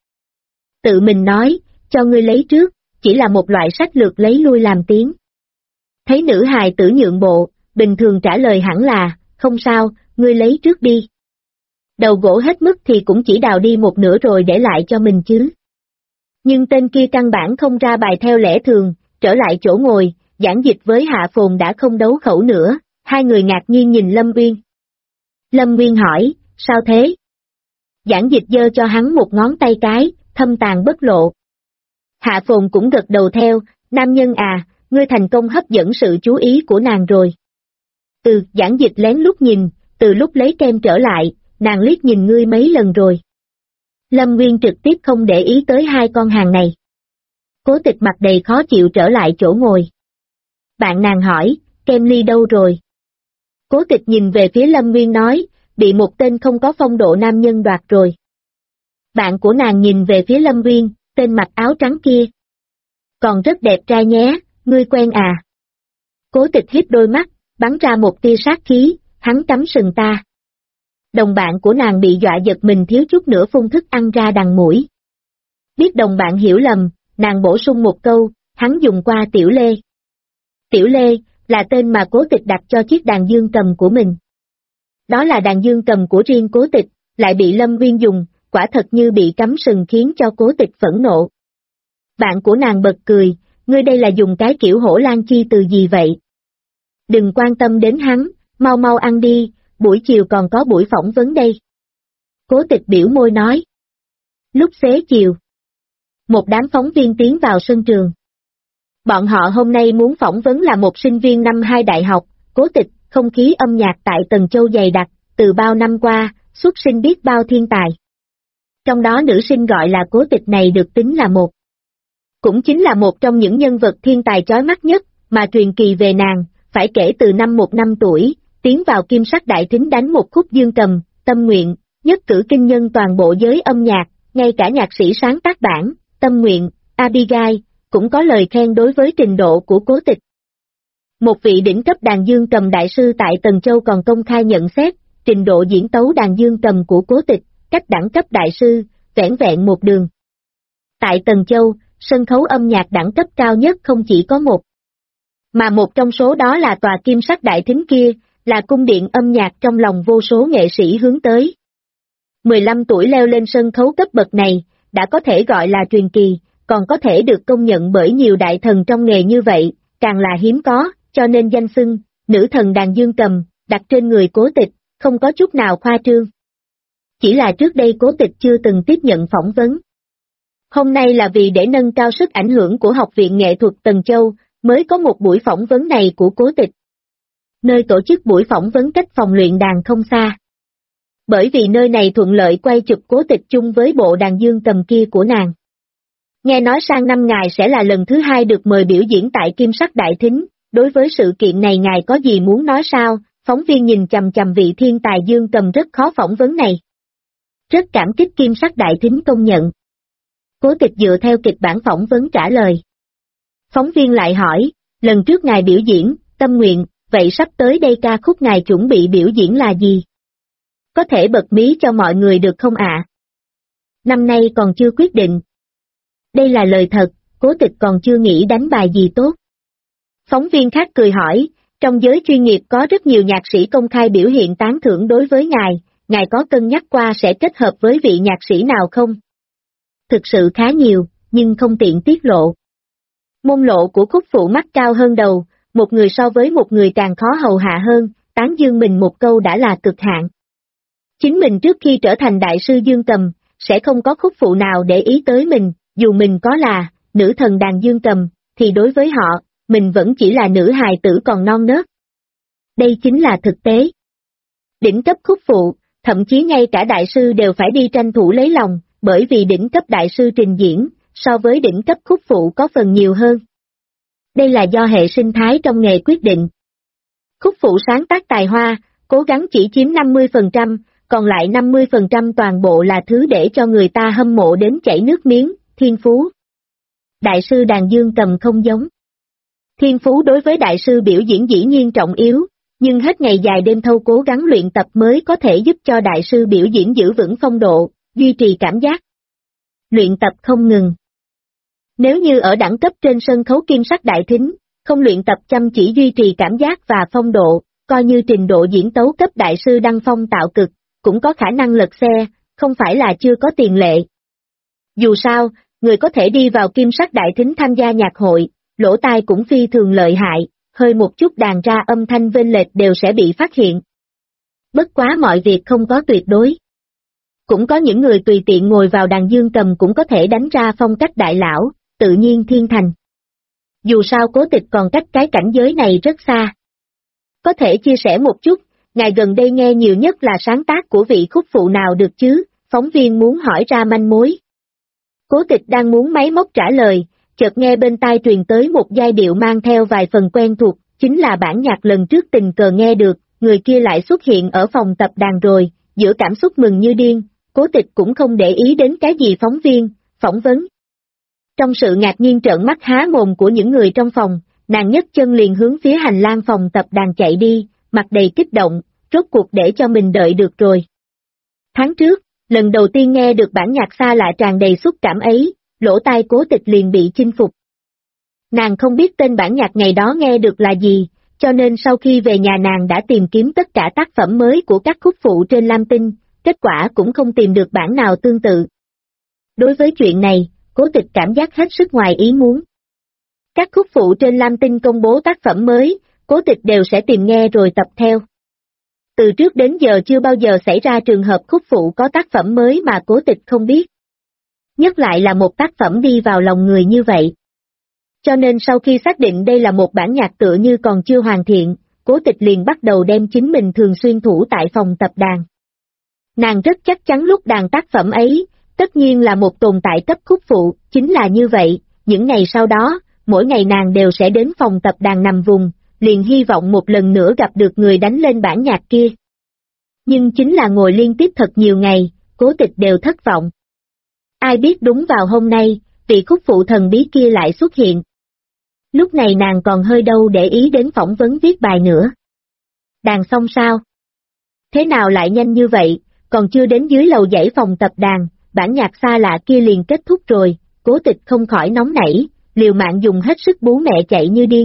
Tự mình nói, cho ngươi lấy trước, chỉ là một loại sách lược lấy lui làm tiếng. Thấy nữ hài tử nhượng bộ, bình thường trả lời hẳn là, không sao, ngươi lấy trước đi. Đầu gỗ hết mức thì cũng chỉ đào đi một nửa rồi để lại cho mình chứ. Nhưng tên kia căn bản không ra bài theo lẽ thường, trở lại chỗ ngồi, Giảng Dịch với Hạ Phồn đã không đấu khẩu nữa, hai người ngạc nhiên nhìn Lâm Nguyên. Lâm Nguyên hỏi, sao thế? Giảng Dịch giơ cho hắn một ngón tay cái, thâm tàn bất lộ. Hạ Phồn cũng gật đầu theo, nam nhân à, ngươi thành công hấp dẫn sự chú ý của nàng rồi. Giảng Dịch lén lút nhìn, từ lúc lấy kem trở lại, nàng liếc nhìn ngươi mấy lần rồi. Lâm Nguyên trực tiếp không để ý tới hai con hàng này. Cố Tịch mặt đầy khó chịu trở lại chỗ ngồi. Bạn nàng hỏi, kem ly đâu rồi? Cố Tịch nhìn về phía Lâm Nguyên nói, bị một tên không có phong độ nam nhân đoạt rồi. Bạn của nàng nhìn về phía Lâm Nguyên, tên mặc áo trắng kia. Còn rất đẹp trai nhé, ngươi quen à? Cố Tịch híp đôi mắt, bắn ra một tia sát khí, hắn cắm sừng ta. Đồng bạn của nàng bị dọa giật mình thiếu chút nữa phun thức ăn ra đằng mũi. Biết đồng bạn hiểu lầm, nàng bổ sung một câu, hắn dùng qua Tiểu Lê. Tiểu Lê, là tên mà Cố Tịch đặt cho chiếc đàn dương cầm của mình. Đó là đàn dương cầm của riêng Cố Tịch, lại bị Lâm Nguyên dùng, quả thật như bị cắm sừng khiến cho Cố Tịch phẫn nộ. Bạn của nàng bật cười, ngươi đây là dùng cái kiểu hổ lan chi từ gì vậy? Đừng quan tâm đến hắn, mau mau ăn đi, buổi chiều còn có buổi phỏng vấn đây. Cố Tịch biểu môi nói. Lúc xế chiều, một đám phóng viên tiến vào sân trường. Bọn họ hôm nay muốn phỏng vấn là một sinh viên năm 2 đại học, Cố Tịch, không khí âm nhạc tại Tần Châu dày đặc, từ bao năm qua, xuất sinh biết bao thiên tài. Trong đó nữ sinh gọi là Cố Tịch này được tính là một. Cũng chính là một trong những nhân vật thiên tài chói mắt nhất, mà truyền kỳ về nàng, phải kể từ năm 1 năm tuổi, tiến vào Kim Sắc Đại Thính đánh một khúc dương cầm, Tâm Nguyện, nhất cử kinh nhân toàn bộ giới âm nhạc, ngay cả nhạc sĩ sáng tác bản, Tâm Nguyện, Abigail, cũng có lời khen đối với trình độ của Cố Tịch. Một vị đỉnh cấp đàn dương cầm đại sư tại Tần Châu còn công khai nhận xét, trình độ diễn tấu đàn dương cầm của Cố Tịch, cách đẳng cấp đại sư, vẻn vẹn một đường. Tại Tần Châu, sân khấu âm nhạc đẳng cấp cao nhất không chỉ có một, mà một trong số đó là tòa Kim Sắc Đại Thính kia, là cung điện âm nhạc trong lòng vô số nghệ sĩ hướng tới. 15 tuổi leo lên sân khấu cấp bậc này, đã có thể gọi là truyền kỳ, còn có thể được công nhận bởi nhiều đại thần trong nghề như vậy, càng là hiếm có, cho nên danh xưng, nữ thần đàn dương cầm, đặt trên người Cố Tịch, không có chút nào khoa trương. Chỉ là trước đây Cố Tịch chưa từng tiếp nhận phỏng vấn. Hôm nay là vì để nâng cao sức ảnh hưởng của Học viện Nghệ thuật Tần Châu, mới có một buổi phỏng vấn này của Cố Tịch. Nơi tổ chức buổi phỏng vấn cách phòng luyện đàn không xa. Bởi vì nơi này thuận lợi quay chụp Cố Tịch chung với bộ đàn dương cầm kia của nàng. Nghe nói sang năm ngài sẽ là lần thứ 2 được mời biểu diễn tại Kim Sắc Đại Thính, đối với sự kiện này ngài có gì muốn nói sao? Phóng viên nhìn chằm chằm vị thiên tài dương cầm rất khó phỏng vấn này. rất cảm kích Kim Sắc Đại Thính công nhận. Cố Tịch dựa theo kịch bản phỏng vấn trả lời. Phóng viên lại hỏi, lần trước ngài biểu diễn, tâm nguyện, vậy sắp tới đây ca khúc ngài chuẩn bị biểu diễn là gì? Có thể bật mí cho mọi người được không ạ? Năm nay còn chưa quyết định. Đây là lời thật, Cố Tịch còn chưa nghĩ đánh bài gì tốt. Phóng viên khác cười hỏi, trong giới chuyên nghiệp có rất nhiều nhạc sĩ công khai biểu hiện tán thưởng đối với ngài có cân nhắc qua sẽ kết hợp với vị nhạc sĩ nào không? Thực sự khá nhiều, nhưng không tiện tiết lộ. Môn lộ của khúc phụ mắt cao hơn đầu, một người so với một người càng khó hầu hạ hơn, tán dương mình một câu đã là cực hạn. Chính mình trước khi trở thành đại sư dương cầm, sẽ không có khúc phụ nào để ý tới mình, dù mình có là nữ thần đàn dương cầm, thì đối với họ, mình vẫn chỉ là nữ hài tử còn non nớt. Đây chính là thực tế. Đỉnh cấp khúc phụ, thậm chí ngay cả đại sư đều phải đi tranh thủ lấy lòng, bởi vì đỉnh cấp đại sư trình diễn, so với đỉnh cấp khúc phụ có phần nhiều hơn. Đây là do hệ sinh thái trong nghề quyết định. Khúc phụ sáng tác tài hoa, cố gắng chỉ chiếm 50%, còn lại 50% toàn bộ là thứ để cho người ta hâm mộ đến chảy nước miếng, thiên phú. Đại sư đàn dương cầm không giống. Thiên phú đối với đại sư biểu diễn dĩ nhiên trọng yếu, nhưng hết ngày dài đêm thâu cố gắng luyện tập mới có thể giúp cho đại sư biểu diễn giữ vững phong độ, duy trì cảm giác. Luyện tập không ngừng. Nếu như ở đẳng cấp trên sân khấu Kim Sắc Đại Thính, không luyện tập chăm chỉ duy trì cảm giác và phong độ, coi như trình độ diễn tấu cấp đại sư Đăng Phong tạo cực, cũng có khả năng lật xe, không phải là chưa có tiền lệ. Dù sao, người có thể đi vào Kim Sắc Đại Thính tham gia nhạc hội, lỗ tai cũng phi thường lợi hại, hơi một chút đàn ra âm thanh vênh lệch đều sẽ bị phát hiện. Bất quá mọi việc không có tuyệt đối. Cũng có những người tùy tiện ngồi vào đàn dương cầm cũng có thể đánh ra phong cách đại lão, tự nhiên thiên thành. Dù sao Cố Tịch còn cách cái cảnh giới này rất xa. Có thể chia sẻ một chút, ngài gần đây nghe nhiều nhất là sáng tác của vị khúc phụ nào được chứ, phóng viên muốn hỏi ra manh mối. Cố Tịch đang muốn máy móc trả lời, chợt nghe bên tai truyền tới một giai điệu mang theo vài phần quen thuộc, chính là bản nhạc lần trước tình cờ nghe được, người kia lại xuất hiện ở phòng tập đàn rồi, giữa cảm xúc mừng như điên, Cố Tịch cũng không để ý đến cái gì phóng viên, phỏng vấn. Trong sự ngạc nhiên trợn mắt há mồm của những người trong phòng, nàng nhấc chân liền hướng phía hành lang phòng tập đàn chạy đi, mặt đầy kích động, rốt cuộc để cho mình đợi được rồi. Tháng trước, lần đầu tiên nghe được bản nhạc xa lạ tràn đầy xúc cảm ấy, lỗ tai Cố Tịch liền bị chinh phục. Nàng không biết tên bản nhạc ngày đó nghe được là gì, cho nên sau khi về nhà nàng đã tìm kiếm tất cả tác phẩm mới của các khúc phụ trên Lam Tinh, kết quả cũng không tìm được bản nào tương tự. Đối với chuyện này, Cố Tịch cảm giác hết sức ngoài ý muốn. Các khúc phụ trên Lam Tinh công bố tác phẩm mới, Cố Tịch đều sẽ tìm nghe rồi tập theo. Từ trước đến giờ chưa bao giờ xảy ra trường hợp khúc phụ có tác phẩm mới mà Cố Tịch không biết. Nhất lại là một tác phẩm đi vào lòng người như vậy. Cho nên sau khi xác định đây là một bản nhạc tựa như còn chưa hoàn thiện, Cố Tịch liền bắt đầu đem chính mình thường xuyên thủ tại phòng tập đàn. Nàng rất chắc chắn lúc đàn tác phẩm ấy, tất nhiên là một tồn tại cấp khúc phụ, chính là như vậy, những ngày sau đó, mỗi ngày nàng đều sẽ đến phòng tập đàn nằm vùng, liền hy vọng một lần nữa gặp được người đánh lên bản nhạc kia. Nhưng chính là ngồi liên tiếp thật nhiều ngày, Cố Tịch đều thất vọng. Ai biết đúng vào hôm nay, vị khúc phụ thần bí kia lại xuất hiện. Lúc này nàng còn hơi đâu để ý đến phỏng vấn viết bài nữa. Đàn xong sao? Thế nào lại nhanh như vậy, còn chưa đến dưới lầu dãy phòng tập đàn, bản nhạc xa lạ kia liền kết thúc rồi, Cố Tịch không khỏi nóng nảy, liều mạng dùng hết sức bú mẹ chạy như điên.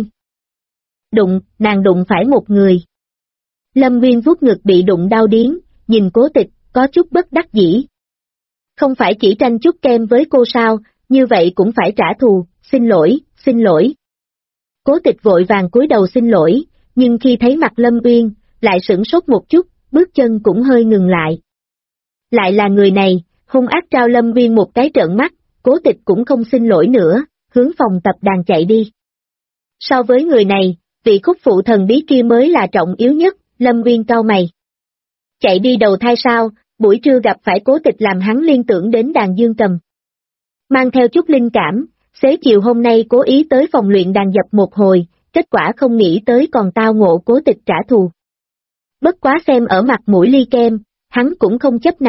Nàng đụng phải một người. Lâm Nguyên vuốt ngực bị đụng đau điếng, nhìn Cố Tịch, có chút bất đắc dĩ. Không phải chỉ tranh chút kem với cô sao, như vậy cũng phải trả thù, xin lỗi. Cố Tịch vội vàng cúi đầu xin lỗi, nhưng khi thấy mặt Lâm Uyên, lại sửng sốt một chút, bước chân cũng hơi ngừng lại. Lại là người này, hung ác trao Lâm Uyên một cái trợn mắt, Cố Tịch cũng không xin lỗi nữa, hướng phòng tập đàn chạy đi. So với người này, vị khúc phụ thần bí kia mới là trọng yếu nhất, Lâm Uyên cau mày. Chạy đi đầu thai sao, buổi trưa gặp phải Cố Tịch làm hắn liên tưởng đến đàn dương cầm. Mang theo chút linh cảm, xế chiều hôm nay cố ý tới phòng luyện đàn dập một hồi, kết quả không nghĩ tới còn tao ngộ Cố Tịch trả thù. Bất quá xem ở mặt mũi ly kem, hắn cũng không chấp nàng,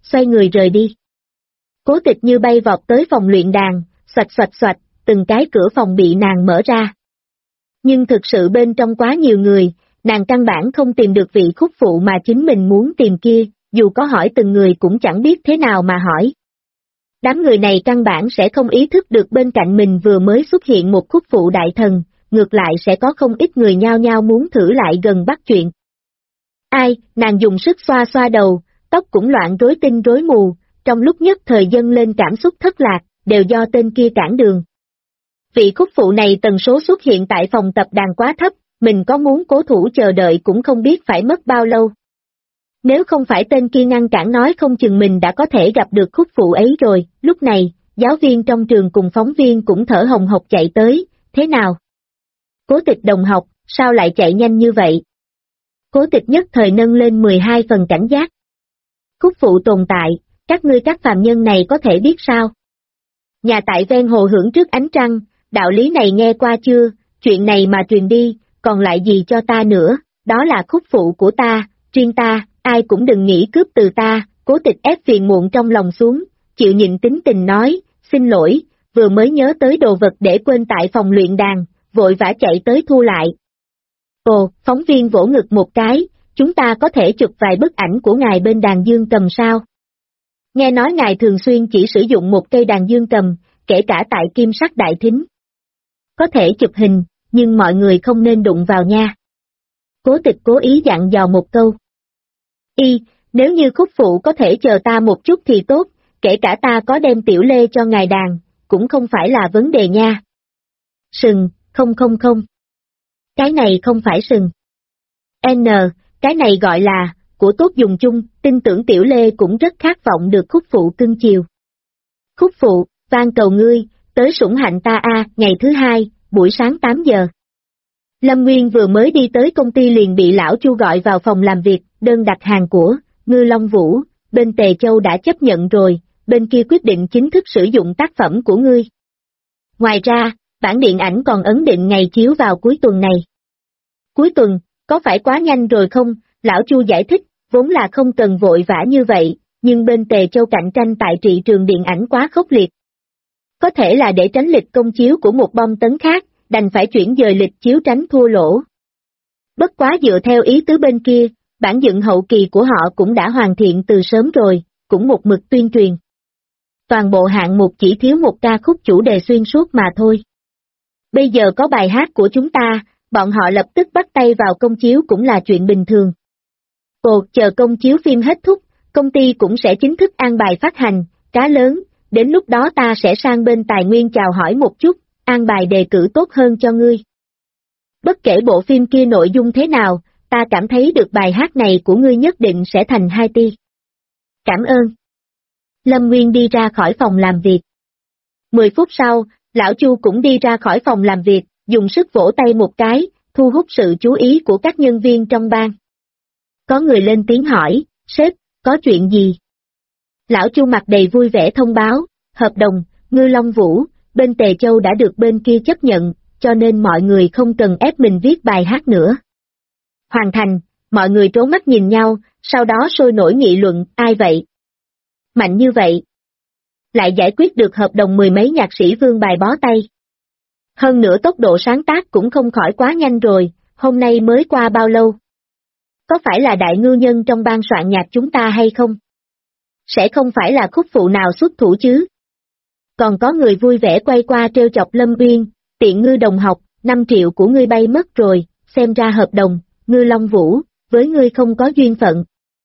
xoay người rời đi. Cố Tịch như bay vọt tới phòng luyện đàn, xoạch xoạch xoạch, từng cái cửa phòng bị nàng mở ra. Nhưng thực sự bên trong quá nhiều người, nàng căn bản không tìm được vị khúc phụ mà chính mình muốn tìm kia, dù có hỏi từng người cũng chẳng biết thế nào mà hỏi. Đám người này căn bản sẽ không ý thức được bên cạnh mình vừa mới xuất hiện một khúc phụ đại thần, ngược lại sẽ có không ít người nhao nhao muốn thử lại gần bắt chuyện. Ai, nàng dùng sức xoa xoa đầu, tóc cũng loạn rối tinh rối mù, trong lúc nhất thời dâng lên cảm xúc thất lạc, đều do tên kia cản đường. Vị khúc phụ này tần số xuất hiện tại phòng tập đàn quá thấp, mình có muốn cố thủ chờ đợi cũng không biết phải mất bao lâu. Nếu không phải tên kia ngăn cản nói không chừng mình đã có thể gặp được khúc phụ ấy rồi, lúc này, giáo viên trong trường cùng phóng viên cũng thở hồng hộc chạy tới, thế nào? Cố Tịch đồng học, sao lại chạy nhanh như vậy? Cố Tịch nhất thời nâng lên 12 phần cảnh giác. Khúc phụ tồn tại, các ngươi các phàm nhân này có thể biết sao? Nhà tại ven hồ hưởng trước ánh trăng, đạo lý này nghe qua chưa, chuyện này mà truyền đi, còn lại gì cho ta nữa, đó là khúc phụ của ta, riêng ta, ai cũng đừng nghĩ cướp từ ta. Cố Tịch ép phiền muộn trong lòng xuống, chịu nhịn tính tình nói, xin lỗi, vừa mới nhớ tới đồ vật để quên tại phòng luyện đàn, vội vã chạy tới thu lại. Ồ, phóng viên vỗ ngực một cái, chúng ta có thể chụp vài bức ảnh của ngài bên đàn dương cầm sao? Nghe nói ngài thường xuyên chỉ sử dụng một cây đàn dương cầm, kể cả tại Kim Sắc Đại Thính. Có thể chụp hình, nhưng mọi người không nên đụng vào nha. Cố Tịch cố ý dặn dò một câu. Nếu như khúc phụ có thể chờ ta một chút thì tốt, kể cả ta có đem tiểu lê cho ngài đàn, cũng không phải là vấn đề nha. Sừng, không. Cái này không phải sừng. Cái này gọi là, của tốt dùng chung, tin tưởng tiểu lê cũng rất khát vọng được khúc phụ cưng chiều. Khúc phụ, van cầu ngươi, tới sủng hạnh ta ngày thứ hai, buổi sáng 8 giờ. Lâm Nguyên vừa mới đi tới công ty liền bị lão Chu gọi vào phòng làm việc, đơn đặt hàng của Ngư Long Vũ, bên Tề Châu đã chấp nhận rồi, bên kia quyết định chính thức sử dụng tác phẩm của ngươi. Ngoài ra, bản điện ảnh còn ấn định ngày chiếu vào cuối tuần này. Cuối tuần, có phải quá nhanh rồi không? Lão Chu giải thích, vốn là không cần vội vã như vậy, nhưng bên Tề Châu cạnh tranh tại thị trường điện ảnh quá khốc liệt. Có thể là để tránh lịch công chiếu của một bom tấn khác, đành phải chuyển dời lịch chiếu tránh thua lỗ. Bất quá dựa theo ý tứ bên kia, bản dựng hậu kỳ của họ cũng đã hoàn thiện từ sớm rồi, cũng một mực tuyên truyền. Toàn bộ hạng mục chỉ thiếu một ca khúc chủ đề xuyên suốt mà thôi. Bây giờ có bài hát của chúng ta, bọn họ lập tức bắt tay vào công chiếu cũng là chuyện bình thường. Chờ công chiếu phim hết thúc, công ty cũng sẽ chính thức an bài phát hành, cá lớn, đến lúc đó ta sẽ sang bên tài nguyên chào hỏi một chút, an bài đề cử tốt hơn cho ngươi. Bất kể bộ phim kia nội dung thế nào, ta cảm thấy được bài hát này của ngươi nhất định sẽ thành 2 ti. Cảm ơn. Lâm Nguyên đi ra khỏi phòng làm việc. 10 phút sau, lão Chu cũng đi ra khỏi phòng làm việc, dùng sức vỗ tay một cái, thu hút sự chú ý của các nhân viên trong ban. Có người lên tiếng hỏi, sếp, có chuyện gì? Lão Chu mặt đầy vui vẻ thông báo, hợp đồng, Ngư Long Vũ, bên Tề Châu đã được bên kia chấp nhận, cho nên mọi người không cần ép mình viết bài hát nữa. Hoàn thành, mọi người trố mắt nhìn nhau, sau đó sôi nổi nghị luận, ai vậy? Mạnh như vậy. Lại giải quyết được hợp đồng 10 mấy nhạc sĩ vương bài bó tay. Hơn nữa tốc độ sáng tác cũng không khỏi quá nhanh rồi, hôm nay mới qua bao lâu? Có phải là đại ngư nhân trong ban soạn nhạc chúng ta hay không? Sẽ không phải là khúc phụ nào xuất thủ chứ? Còn có người vui vẻ quay qua trêu chọc Lâm Uyên, tiện ngư đồng học, 5 triệu của ngươi bay mất rồi, xem ra hợp đồng, Ngư Long Vũ, với ngươi không có duyên phận.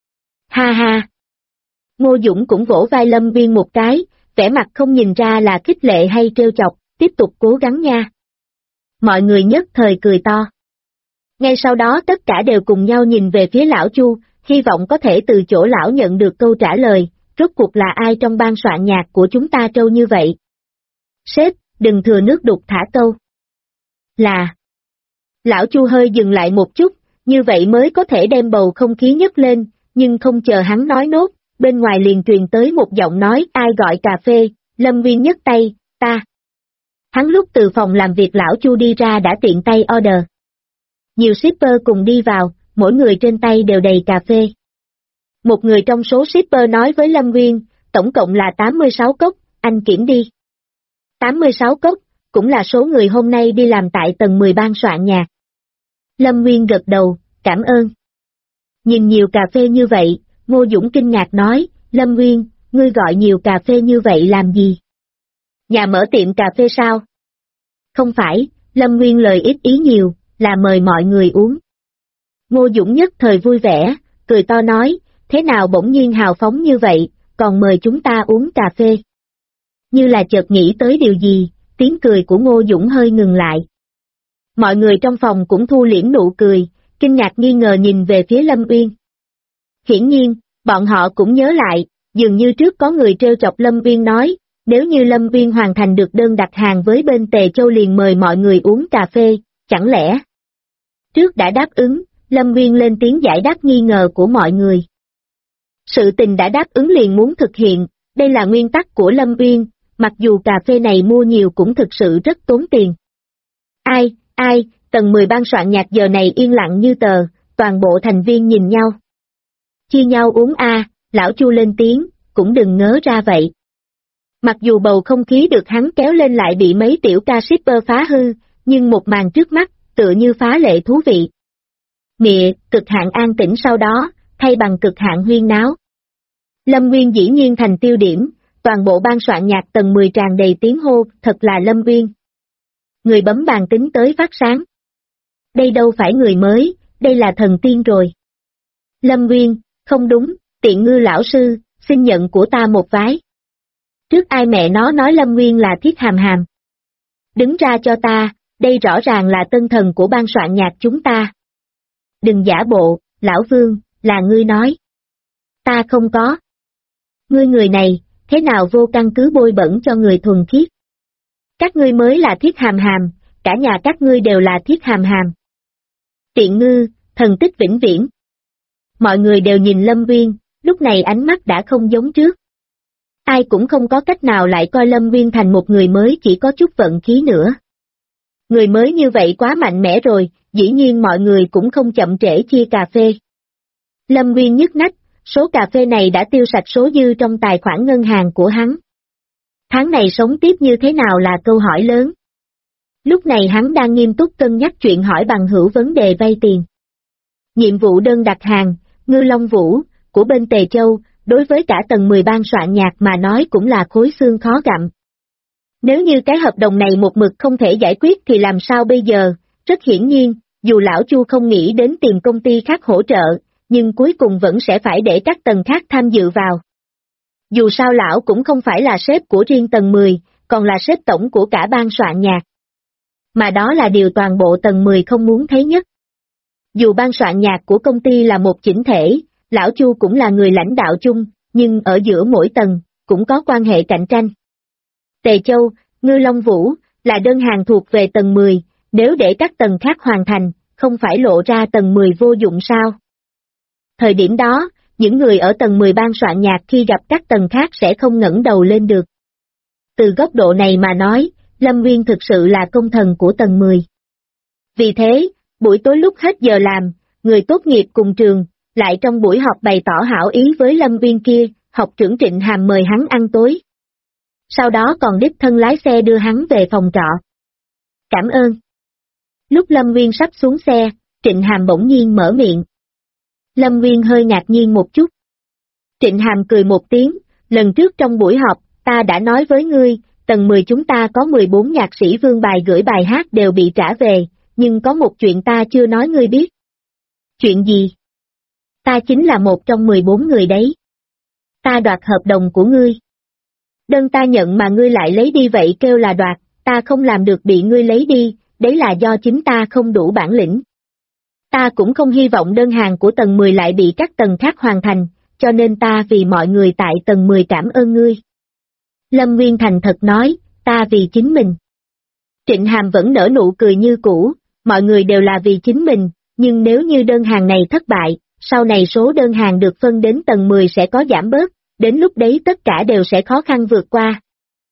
Ha ha! Ngô Dũng cũng vỗ vai Lâm Uyên một cái, vẻ mặt không nhìn ra là khích lệ hay trêu chọc, tiếp tục cố gắng nha. Mọi người nhất thời cười to. Ngay sau đó tất cả đều cùng nhau nhìn về phía lão Chu, hy vọng có thể từ chỗ lão nhận được câu trả lời, rốt cuộc là ai trong ban soạn nhạc của chúng ta trâu như vậy? Sếp, đừng thừa nước đục thả câu. Là. Lão Chu hơi dừng lại một chút, như vậy mới có thể đem bầu không khí nhấc lên, nhưng không chờ hắn nói nốt, bên ngoài liền truyền tới một giọng nói ai gọi cà phê, Lâm Nguyên nhấc tay, ta. Hắn lúc từ phòng làm việc lão Chu đi ra đã tiện tay order. Nhiều shipper cùng đi vào, mỗi người trên tay đều đầy cà phê. Một người trong số shipper nói với Lâm Nguyên, tổng cộng là 86 cốc, anh kiểm đi. 86 cốc, cũng là số người hôm nay đi làm tại tầng 10 ban soạn nhạc. Lâm Nguyên gật đầu, cảm ơn. Nhìn nhiều cà phê như vậy, Ngô Dũng kinh ngạc nói, Lâm Nguyên, ngươi gọi nhiều cà phê như vậy làm gì? Nhà mở tiệm cà phê sao? Không phải, Lâm Nguyên lời ít ý nhiều, là mời mọi người uống. Ngô Dũng nhất thời vui vẻ, cười to nói, thế nào bỗng nhiên hào phóng như vậy, còn mời chúng ta uống cà phê. Như là chợt nghĩ tới điều gì, tiếng cười của Ngô Dũng hơi ngừng lại. Mọi người trong phòng cũng thu liễm nụ cười, kinh ngạc nghi ngờ nhìn về phía Lâm Uyên. Hiển nhiên, bọn họ cũng nhớ lại, dường như trước có người trêu chọc Lâm Uyên nói, nếu như Lâm Uyên hoàn thành được đơn đặt hàng với bên Tề Châu liền mời mọi người uống cà phê, chẳng lẽ? Trước đã đáp ứng, Lâm Uyên lên tiếng giải đáp nghi ngờ của mọi người. Sự tình đã đáp ứng liền muốn thực hiện, đây là nguyên tắc của Lâm Uyên, mặc dù cà phê này mua nhiều cũng thực sự rất tốn tiền. Ai, tầng 10 ban soạn nhạc giờ này yên lặng như tờ, toàn bộ thành viên nhìn nhau. Chia nhau uống lão Chu lên tiếng, cũng đừng ngớ ra vậy. Mặc dù bầu không khí được hắn kéo lên lại bị mấy tiểu ca shipper phá hư, nhưng một màn trước mắt, tựa như phá lệ thú vị. Mịa, cực hạn an tĩnh sau đó, thay bằng cực hạn huyên náo. Lâm Nguyên dĩ nhiên thành tiêu điểm, toàn bộ ban soạn nhạc tầng 10 tràn đầy tiếng hô, thật là Lâm Nguyên. Người bấm bàn tính tới phát sáng. Đây đâu phải người mới, đây là thần tiên rồi. Lâm Nguyên, không đúng, tiện ngư lão sư, xin nhận của ta một vái. Trước ai mẹ nó nói Lâm Nguyên là Thiết Hàm Hàm. Đứng ra cho ta, đây rõ ràng là tân thần của ban soạn nhạc chúng ta. Đừng giả bộ, lão Vương, là ngươi nói. Ta không có. Ngươi người này, thế nào vô căn cứ bôi bẩn cho người thuần khiết. Các ngươi mới là Thiết Hàm Hàm, cả nhà các ngươi đều là Thiết Hàm Hàm. Tiện ngư, thần tích vĩnh viễn. Mọi người đều nhìn Lâm Nguyên, lúc này ánh mắt đã không giống trước. Ai cũng không có cách nào lại coi Lâm Nguyên thành một người mới chỉ có chút vận khí nữa. Người mới như vậy quá mạnh mẽ rồi, dĩ nhiên mọi người cũng không chậm trễ chia cà phê. Lâm Nguyên nhức nách, số cà phê này đã tiêu sạch số dư trong tài khoản ngân hàng của hắn. Tháng này sống tiếp như thế nào là câu hỏi lớn. Lúc này hắn đang nghiêm túc cân nhắc chuyện hỏi bằng hữu vấn đề vay tiền. Nhiệm vụ đơn đặt hàng, Ngư Long Vũ, của bên Tề Châu, đối với cả tầng 10 ban soạn nhạc mà nói cũng là khối xương khó gặm. Nếu như cái hợp đồng này một mực không thể giải quyết thì làm sao bây giờ? Rất hiển nhiên, dù lão Chu không nghĩ đến tìm công ty khác hỗ trợ, nhưng cuối cùng vẫn sẽ phải để các tầng khác tham dự vào. Dù sao lão cũng không phải là sếp của riêng tầng 10, còn là sếp tổng của cả ban soạn nhạc. Mà đó là điều toàn bộ tầng 10 không muốn thấy nhất. Dù ban soạn nhạc của công ty là một chỉnh thể, lão Chu cũng là người lãnh đạo chung, nhưng ở giữa mỗi tầng, cũng có quan hệ cạnh tranh. Tề Châu, Ngư Long Vũ, là đơn hàng thuộc về tầng 10, nếu để các tầng khác hoàn thành, không phải lộ ra tầng 10 vô dụng sao? Thời điểm đó, những người ở tầng 10 ban soạn nhạc khi gặp các tầng khác sẽ không ngẩng đầu lên được. Từ góc độ này mà nói, Lâm Nguyên thực sự là công thần của tầng 10. Vì thế, buổi tối lúc hết giờ làm, người tốt nghiệp cùng trường, lại trong buổi họp bày tỏ hảo ý với Lâm Nguyên kia, học trưởng Trịnh Hàm mời hắn ăn tối. Sau đó còn đích thân lái xe đưa hắn về phòng trọ. Cảm ơn. Lúc Lâm Nguyên sắp xuống xe, Trịnh Hàm bỗng nhiên mở miệng. Lâm Nguyên hơi ngạc nhiên một chút. Trịnh Hàm cười một tiếng, lần trước trong buổi họp, ta đã nói với ngươi, tầng 10 chúng ta có 14 nhạc sĩ vương bài gửi bài hát đều bị trả về, nhưng có một chuyện ta chưa nói ngươi biết. Chuyện gì? Ta chính là một trong 14 người đấy. Ta đoạt hợp đồng của ngươi. Đơn ta nhận mà ngươi lại lấy đi vậy kêu là đoạt, ta không làm được bị ngươi lấy đi, đấy là do chính ta không đủ bản lĩnh. Ta cũng không hy vọng đơn hàng của tầng 10 lại bị các tầng khác hoàn thành, cho nên ta vì mọi người tại tầng 10 cảm ơn ngươi. Lâm Nguyên thành thật nói, ta vì chính mình. Trịnh Hàm vẫn nở nụ cười như cũ, mọi người đều là vì chính mình, nhưng nếu như đơn hàng này thất bại, sau này số đơn hàng được phân đến tầng 10 sẽ có giảm bớt, đến lúc đấy tất cả đều sẽ khó khăn vượt qua.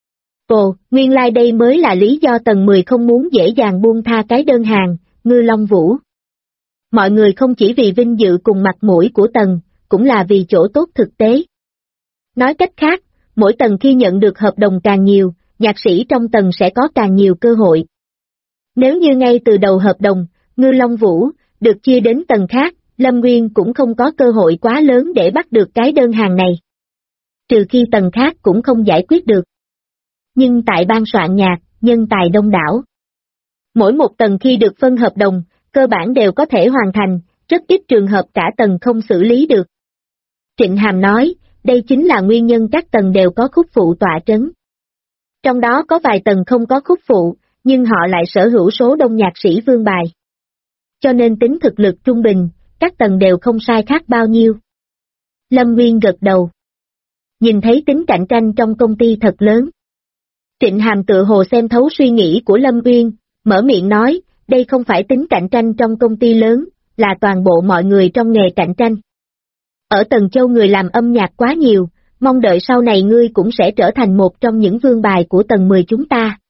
Ồ, nguyên lai đây mới là lý do tầng 10 không muốn dễ dàng buông tha cái đơn hàng, Ngư Long Vũ. Mọi người không chỉ vì vinh dự cùng mặt mũi của tầng, cũng là vì chỗ tốt thực tế. Nói cách khác, mỗi tầng khi nhận được hợp đồng càng nhiều, nhạc sĩ trong tầng sẽ có càng nhiều cơ hội. Nếu như ngay từ đầu hợp đồng, Ngư Long Vũ được chia đến tầng khác, Lâm Nguyên cũng không có cơ hội quá lớn để bắt được cái đơn hàng này. Trừ khi tầng khác cũng không giải quyết được. Nhưng tại ban soạn nhạc, nhân tài đông đảo. Mỗi một tầng khi được phân hợp đồng, cơ bản đều có thể hoàn thành, rất ít trường hợp cả tầng không xử lý được. Trịnh Hàm nói, đây chính là nguyên nhân các tầng đều có khúc phụ tọa trấn. Trong đó có vài tầng không có khúc phụ, nhưng họ lại sở hữu số đông nhạc sĩ vương bài. Cho nên tính thực lực trung bình, các tầng đều không sai khác bao nhiêu. Lâm Nguyên gật đầu. Nhìn thấy tính cạnh tranh trong công ty thật lớn. Trịnh Hàm tựa hồ xem thấu suy nghĩ của Lâm Nguyên, mở miệng nói, đây không phải tính cạnh tranh trong công ty lớn, là toàn bộ mọi người trong nghề cạnh tranh. Ở Tần Châu người làm âm nhạc quá nhiều, mong đợi sau này ngươi cũng sẽ trở thành một trong những vương bài của tầng 10 chúng ta.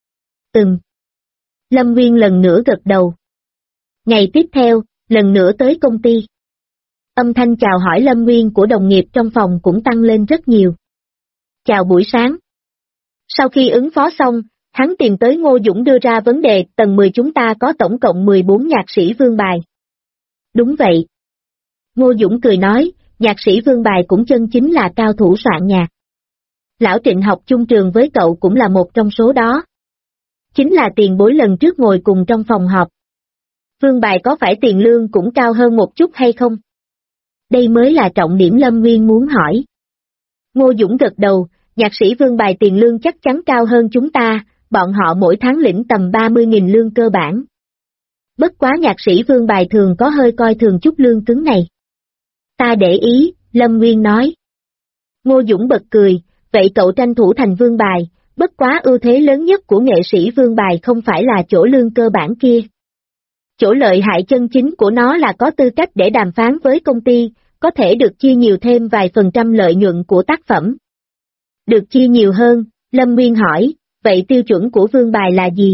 Lâm Nguyên lần nữa gật đầu. Ngày tiếp theo, lần nữa tới công ty. Âm thanh chào hỏi Lâm Nguyên của đồng nghiệp trong phòng cũng tăng lên rất nhiều. Chào buổi sáng. Sau khi ứng phó xong, hắn tìm tới Ngô Dũng đưa ra vấn đề tầng 10 chúng ta có tổng cộng 14 nhạc sĩ vương bài. Đúng vậy. Ngô Dũng cười nói, nhạc sĩ vương bài cũng chân chính là cao thủ soạn nhạc. Lão Trịnh học chung trường với cậu cũng là một trong số đó. Chính là tiền bối lần trước ngồi cùng trong phòng họp. Vương bài có phải tiền lương cũng cao hơn một chút hay không? Đây mới là trọng điểm Lâm Nguyên muốn hỏi. Ngô Dũng gật đầu, nhạc sĩ vương bài tiền lương chắc chắn cao hơn chúng ta, bọn họ mỗi tháng lĩnh tầm 30.000 lương cơ bản. Bất quá nhạc sĩ vương bài thường có hơi coi thường chút lương cứng này. Ta để ý, Lâm Nguyên nói. Ngô Dũng bật cười, vậy cậu tranh thủ thành vương bài, bất quá ưu thế lớn nhất của nghệ sĩ vương bài không phải là chỗ lương cơ bản kia. Chỗ lợi hại chân chính của nó là có tư cách để đàm phán với công ty, có thể được chia nhiều thêm vài % lợi nhuận của tác phẩm. Được chia nhiều hơn, Lâm Nguyên hỏi, vậy tiêu chuẩn của vương bài là gì?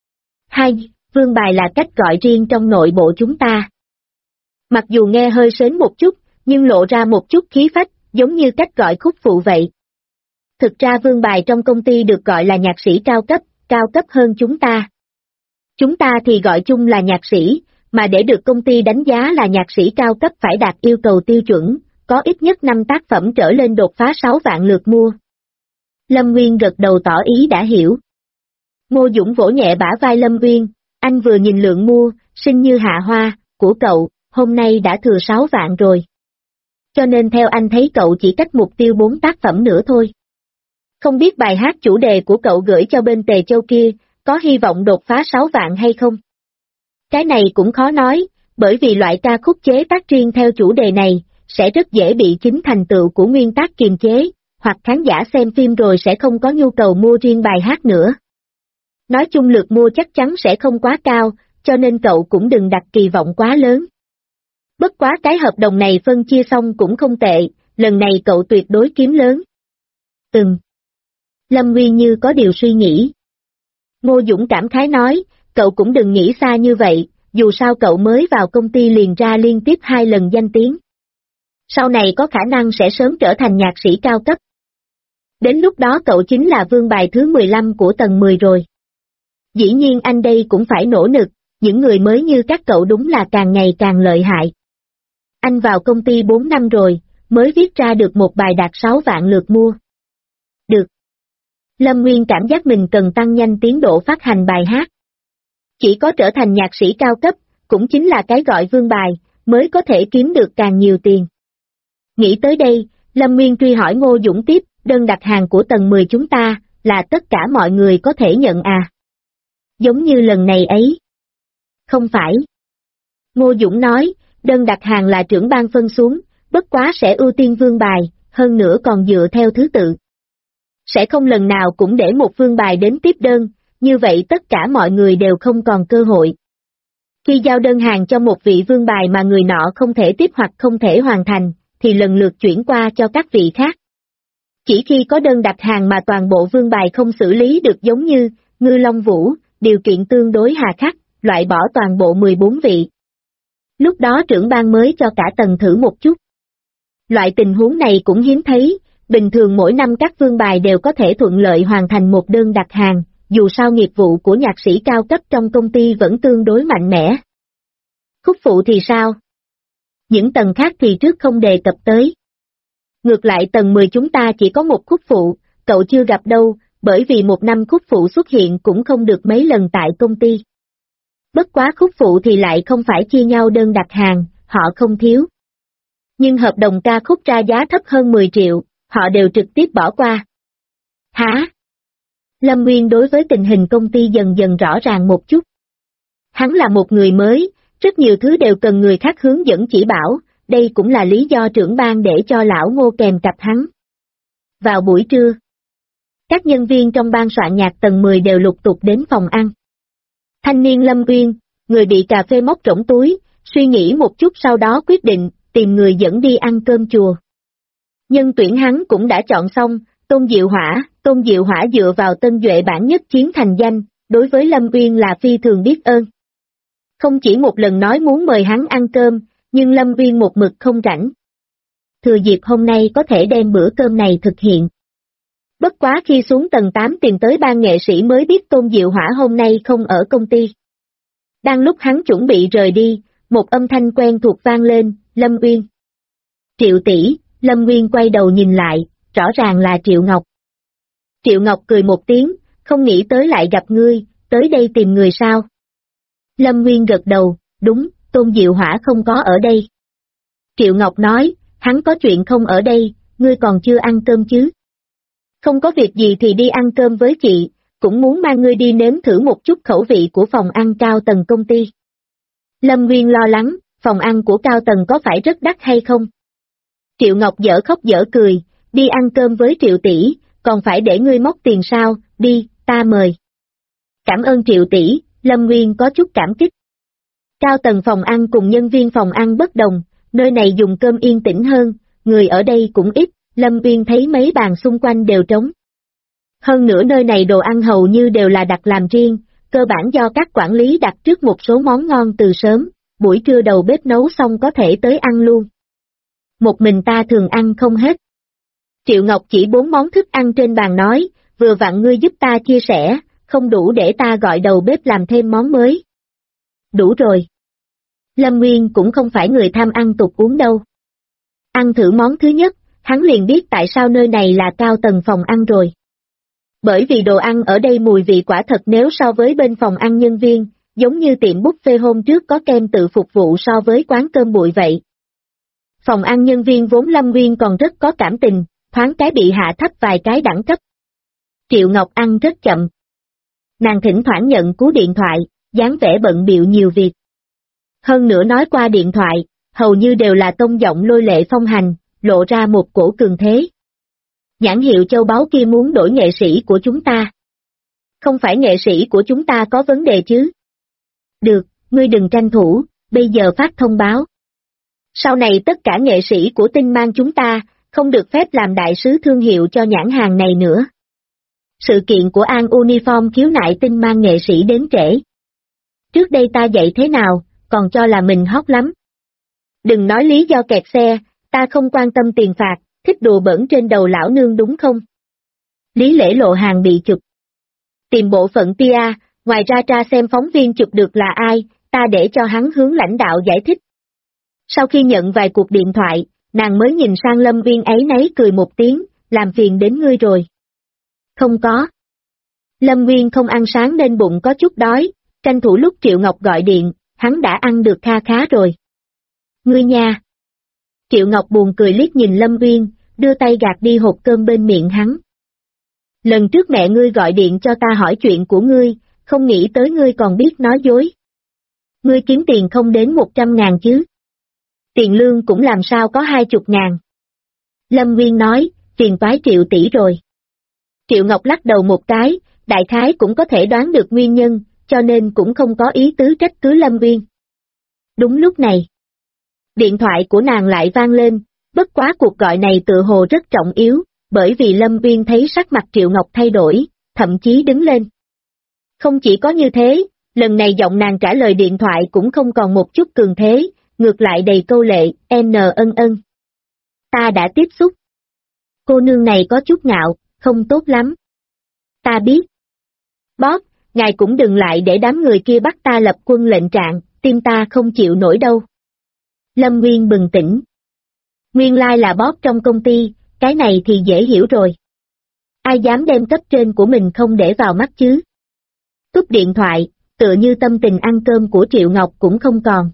Vương bài là cách gọi riêng trong nội bộ chúng ta. Mặc dù nghe hơi sến một chút, nhưng lộ ra một chút khí phách, giống như cách gọi khúc phụ vậy. Thực ra vương bài trong công ty được gọi là nhạc sĩ cao cấp hơn chúng ta. Chúng ta thì gọi chung là nhạc sĩ, mà để được công ty đánh giá là nhạc sĩ cao cấp phải đạt yêu cầu tiêu chuẩn, có ít nhất 5 tác phẩm trở lên đột phá 6 vạn lượt mua. Lâm Nguyên gật đầu tỏ ý đã hiểu. Ngô Dũng vỗ nhẹ bả vai Lâm Nguyên, anh vừa nhìn lượng mua, xinh như hạ hoa, của cậu, hôm nay đã thừa 6 vạn rồi. Cho nên theo anh thấy cậu chỉ cách mục tiêu 4 tác phẩm nữa thôi. Không biết bài hát chủ đề của cậu gửi cho bên Tề Châu kia, có hy vọng đột phá 6 vạn hay không? Cái này cũng khó nói, bởi vì loại ca khúc chế tác riêng theo chủ đề này, sẽ rất dễ bị chính thành tựu của nguyên tác kiềm chế, hoặc khán giả xem phim rồi sẽ không có nhu cầu mua riêng bài hát nữa. Nói chung lượt mua chắc chắn sẽ không quá cao, cho nên cậu cũng đừng đặt kỳ vọng quá lớn. Bất quá cái hợp đồng này phân chia xong cũng không tệ, lần này cậu tuyệt đối kiếm lớn. Lâm Nguyên như có điều suy nghĩ. Ngô Dũng cảm khái nói, cậu cũng đừng nghĩ xa như vậy, dù sao cậu mới vào công ty liền ra liên tiếp 2 lần danh tiếng. Sau này có khả năng sẽ sớm trở thành nhạc sĩ cao cấp. Đến lúc đó cậu chính là vương bài thứ 15 của tầng 10 rồi. Dĩ nhiên anh đây cũng phải nỗ lực, những người mới như các cậu đúng là càng ngày càng lợi hại. Anh vào công ty 4 năm rồi, mới viết ra được một bài đạt 6 vạn lượt mua. Được. Lâm Nguyên cảm giác mình cần tăng nhanh tiến độ phát hành bài hát. Chỉ có trở thành nhạc sĩ cao cấp, cũng chính là cái gọi vương bài, mới có thể kiếm được càng nhiều tiền. Nghĩ tới đây, Lâm Nguyên truy hỏi Ngô Dũng tiếp, đơn đặt hàng của tầng 10 chúng ta, là tất cả mọi người có thể nhận à? Giống như lần này ấy. Không phải. Ngô Dũng nói, đơn đặt hàng là trưởng ban phân xuống, bất quá sẽ ưu tiên vương bài, hơn nữa còn dựa theo thứ tự. Sẽ không lần nào cũng để một vương bài đến tiếp đơn, như vậy tất cả mọi người đều không còn cơ hội. Khi giao đơn hàng cho một vị vương bài mà người nọ không thể tiếp hoặc không thể hoàn thành, thì lần lượt chuyển qua cho các vị khác. Chỉ khi có đơn đặt hàng mà toàn bộ vương bài không xử lý được giống như Ngư Long Vũ, điều kiện tương đối hà khắc, loại bỏ toàn bộ 14 vị. Lúc đó trưởng ban mới cho cả tầng thử một chút. Loại tình huống này cũng hiếm thấy, bình thường mỗi năm các vương bài đều có thể thuận lợi hoàn thành một đơn đặt hàng, dù sao nghiệp vụ của nhạc sĩ cao cấp trong công ty vẫn tương đối mạnh mẽ. Khúc phụ thì sao? Những tầng khác thì trước không đề cập tới. Ngược lại tầng 10 chúng ta chỉ có một khúc phụ, cậu chưa gặp đâu, bởi vì một năm khúc phụ xuất hiện cũng không được mấy lần tại công ty. Bất quá khúc phụ thì lại không phải chia nhau đơn đặt hàng, họ không thiếu. Nhưng hợp đồng ca khúc ra giá thấp hơn 10 triệu, họ đều trực tiếp bỏ qua. Hả? Lâm Nguyên đối với tình hình công ty dần dần rõ ràng một chút. Hắn là một người mới, rất nhiều thứ đều cần người khác hướng dẫn chỉ bảo, đây cũng là lý do trưởng ban để cho lão Ngô kèm cặp hắn. Vào buổi trưa, các nhân viên trong ban soạn nhạc tầng 10 đều lục tục đến phòng ăn. Thanh niên Lâm Nguyên, người bị cà phê móc rỗng túi, suy nghĩ một chút sau đó quyết định tìm người dẫn đi ăn cơm chùa. Nhân tuyển hắn cũng đã chọn xong, Tôn Diệu Hỏa dựa vào Tân Duệ bản nhất chiến thành danh, đối với Lâm Nguyên là phi thường biết ơn. Không chỉ một lần nói muốn mời hắn ăn cơm, nhưng Lâm Nguyên một mực không rảnh. Thừa dịp hôm nay có thể đem bữa cơm này thực hiện. Bất quá khi xuống tầng 8 tìm tới ban nghệ sĩ mới biết Tôn Diệu Hỏa hôm nay không ở công ty. Đang lúc hắn chuẩn bị rời đi, một âm thanh quen thuộc vang lên, Lâm Nguyên. Triệu tỷ, Lâm Nguyên quay đầu nhìn lại, rõ ràng là Triệu Ngọc. Triệu Ngọc cười một tiếng, không nghĩ tới lại gặp ngươi, tới đây tìm người sao? Lâm Nguyên gật đầu, đúng, Tôn Diệu Hỏa không có ở đây. Triệu Ngọc nói, hắn có chuyện không ở đây, ngươi còn chưa ăn cơm chứ? Không có việc gì thì đi ăn cơm với chị, cũng muốn mang ngươi đi nếm thử một chút khẩu vị của phòng ăn cao tầng công ty. Lâm Nguyên lo lắng, phòng ăn của cao tầng có phải rất đắt hay không? Triệu Ngọc dở khóc dở cười, đi ăn cơm với Triệu tỷ, còn phải để ngươi móc tiền sao, đi, ta mời. Cảm ơn Triệu tỷ, Lâm Nguyên có chút cảm kích. Cao tầng phòng ăn cùng nhân viên phòng ăn bất đồng, nơi này dùng cơm yên tĩnh hơn, người ở đây cũng ít, Lâm Nguyên thấy mấy bàn xung quanh đều trống. Hơn nữa nơi này đồ ăn hầu như đều là đặt làm riêng, cơ bản do các quản lý đặt trước một số món ngon từ sớm, buổi trưa đầu bếp nấu xong có thể tới ăn luôn. Một mình ta thường ăn không hết. Triệu Ngọc chỉ 4 món thức ăn trên bàn nói, vừa vặn ngươi giúp ta chia sẻ, không đủ để ta gọi đầu bếp làm thêm món mới. Đủ rồi. Lâm Nguyên cũng không phải người tham ăn tục uống đâu. Ăn thử món thứ nhất, hắn liền biết tại sao nơi này là cao tầng phòng ăn rồi. Bởi vì đồ ăn ở đây mùi vị quả thật nếu so với bên phòng ăn nhân viên, giống như tiệm buffet hôm trước có kem tự phục vụ so với quán cơm bụi vậy. Phòng ăn nhân viên vốn Lâm Nguyên còn rất có cảm tình, thoáng cái bị hạ thấp vài cái đẳng cấp. Triệu Ngọc ăn rất chậm. Nàng thỉnh thoảng nhận cú điện thoại, dáng vẻ bận bịu nhiều việc. Hơn nữa nói qua điện thoại, hầu như đều là tông giọng lôi lệ phong hành, lộ ra một cổ cường thế. Nhãn hiệu châu báu kia muốn đổi nghệ sĩ của chúng ta. Không phải nghệ sĩ của chúng ta có vấn đề chứ? Được, ngươi đừng tranh thủ, bây giờ phát thông báo. Sau này tất cả nghệ sĩ của Tinh Mang chúng ta, không được phép làm đại sứ thương hiệu cho nhãn hàng này nữa. Sự kiện của An Uniform khiếu nại Tinh Mang nghệ sĩ đến trễ. Trước đây ta dạy thế nào, còn cho là mình hot lắm. Đừng nói lý do kẹt xe, ta không quan tâm tiền phạt, thích đùa bẩn trên đầu lão nương đúng không? Lý Lễ Lộ hàng bị chụp. Tìm bộ phận PR, ngoài ra tra xem phóng viên chụp được là ai, ta để cho hắn hướng lãnh đạo giải thích. Sau khi nhận vài cuộc điện thoại, nàng mới nhìn sang Lâm Nguyên ấy nấy cười một tiếng, làm phiền đến ngươi rồi. Không có. Lâm Nguyên không ăn sáng nên bụng có chút đói, tranh thủ lúc Triệu Ngọc gọi điện, hắn đã ăn được kha khá rồi. Ngươi nha. Triệu Ngọc buồn cười liếc nhìn Lâm Nguyên, đưa tay gạt đi hộp cơm bên miệng hắn. Lần trước mẹ ngươi gọi điện cho ta hỏi chuyện của ngươi, không nghĩ tới ngươi còn biết nói dối. Ngươi kiếm tiền không đến 100.000 chứ. Tiền lương cũng làm sao có 20.000. Lâm Nguyên nói, tiền toái Triệu tỷ rồi. Triệu Ngọc lắc đầu một cái, đại khái cũng có thể đoán được nguyên nhân, cho nên cũng không có ý tứ trách cứ Lâm Nguyên. Đúng lúc này, điện thoại của nàng lại vang lên, bất quá cuộc gọi này tự hồ rất trọng yếu, bởi vì Lâm Nguyên thấy sắc mặt Triệu Ngọc thay đổi, thậm chí đứng lên. Không chỉ có như thế, lần này giọng nàng trả lời điện thoại cũng không còn một chút cường thế, ngược lại đầy câu lệ, ân. Ta đã tiếp xúc. Cô nương này có chút ngạo, không tốt lắm. Ta biết. Boss, ngài cũng đừng lại để đám người kia bắt ta lập quân lệnh trạng, tim ta không chịu nổi đâu. Lâm Nguyên bừng tỉnh. Nguyên lai là boss trong công ty, cái này thì dễ hiểu rồi. Ai dám đem cấp trên của mình không để vào mắt chứ? Cúp điện thoại, tựa như tâm tình ăn cơm của Triệu Ngọc cũng không còn.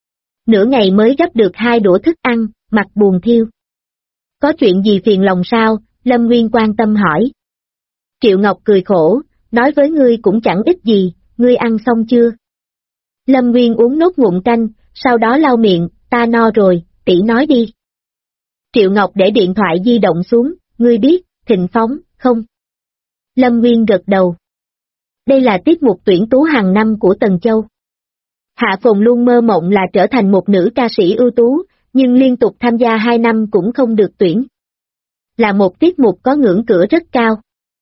Nửa ngày mới gấp được 2 đũa thức ăn, mặt buồn thiêu. Có chuyện gì phiền lòng sao? Lâm Nguyên quan tâm hỏi. Triệu Ngọc cười khổ, nói với ngươi cũng chẳng ích gì, ngươi ăn xong chưa? Lâm Nguyên uống nốt ngụm canh, sau đó lau miệng, ta no rồi, tỷ nói đi. Triệu Ngọc để điện thoại di động xuống, ngươi biết, Thịnh Phóng, không? Lâm Nguyên gật đầu. Đây là tiết mục tuyển tú hàng năm của Tần Châu. Hạ Phồn luôn mơ mộng là trở thành một nữ ca sĩ ưu tú, nhưng liên tục tham gia 2 năm cũng không được tuyển. Là một tiết mục có ngưỡng cửa rất cao.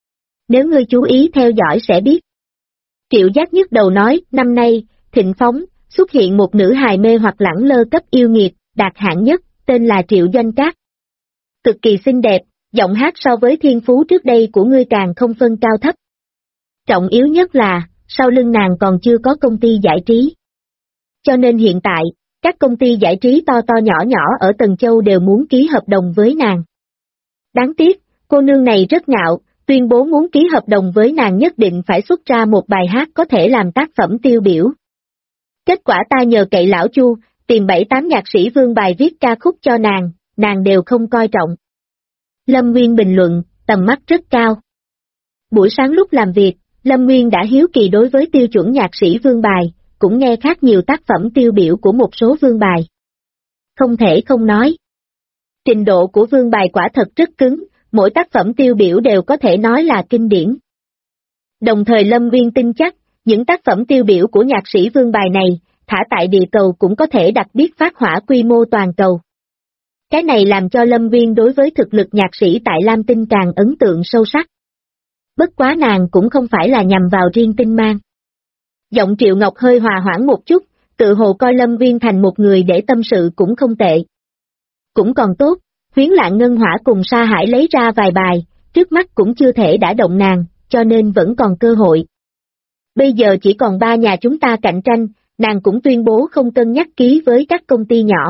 Nếu ngươi chú ý theo dõi sẽ biết. Triệu Giác nhức đầu nói, năm nay, Thịnh Phóng, xuất hiện một nữ hài mê hoặc lẳng lơ cấp yêu nghiệt, đạt hạng nhất, tên là Triệu Doanh Cát. Cực kỳ xinh đẹp, giọng hát so với thiên phú trước đây của ngươi càng không phân cao thấp. Trọng yếu nhất là, sau lưng nàng còn chưa có công ty giải trí. Cho nên hiện tại, các công ty giải trí to to nhỏ nhỏ ở Tần Châu đều muốn ký hợp đồng với nàng. Đáng tiếc, cô nương này rất ngạo, tuyên bố muốn ký hợp đồng với nàng nhất định phải xuất ra một bài hát có thể làm tác phẩm tiêu biểu. Kết quả ta nhờ cậy lão Chu, tìm 7-8 nhạc sĩ vương bài viết ca khúc cho nàng đều không coi trọng. Lâm Nguyên bình luận, tầm mắt rất cao. Buổi sáng lúc làm việc, Lâm Nguyên đã hiếu kỳ đối với tiêu chuẩn nhạc sĩ vương bài, cũng nghe khác nhiều tác phẩm tiêu biểu của một số vương bài. Không thể không nói. Trình độ của vương bài quả thật rất cứng, mỗi tác phẩm tiêu biểu đều có thể nói là kinh điển. Đồng thời Lâm Nguyên tin chắc, những tác phẩm tiêu biểu của nhạc sĩ vương bài này, thả tại địa cầu cũng có thể đặc biệt phát hỏa quy mô toàn cầu. Cái này làm cho Lâm Nguyên đối với thực lực nhạc sĩ tại Lam Tinh càng ấn tượng sâu sắc. Bất quá nàng cũng không phải là nhằm vào riêng Tinh Mang. Giọng Triệu Ngọc hơi hòa hoãn một chút, tự hồ coi Lâm Nguyên thành một người để tâm sự cũng không tệ. Cũng còn tốt, Huyến Lạng Ngân Hỏa cùng Sa Hải lấy ra vài bài, trước mắt cũng chưa thể đả động nàng, cho nên vẫn còn cơ hội. Bây giờ chỉ còn 3 nhà chúng ta cạnh tranh, nàng cũng tuyên bố không cân nhắc ký với các công ty nhỏ.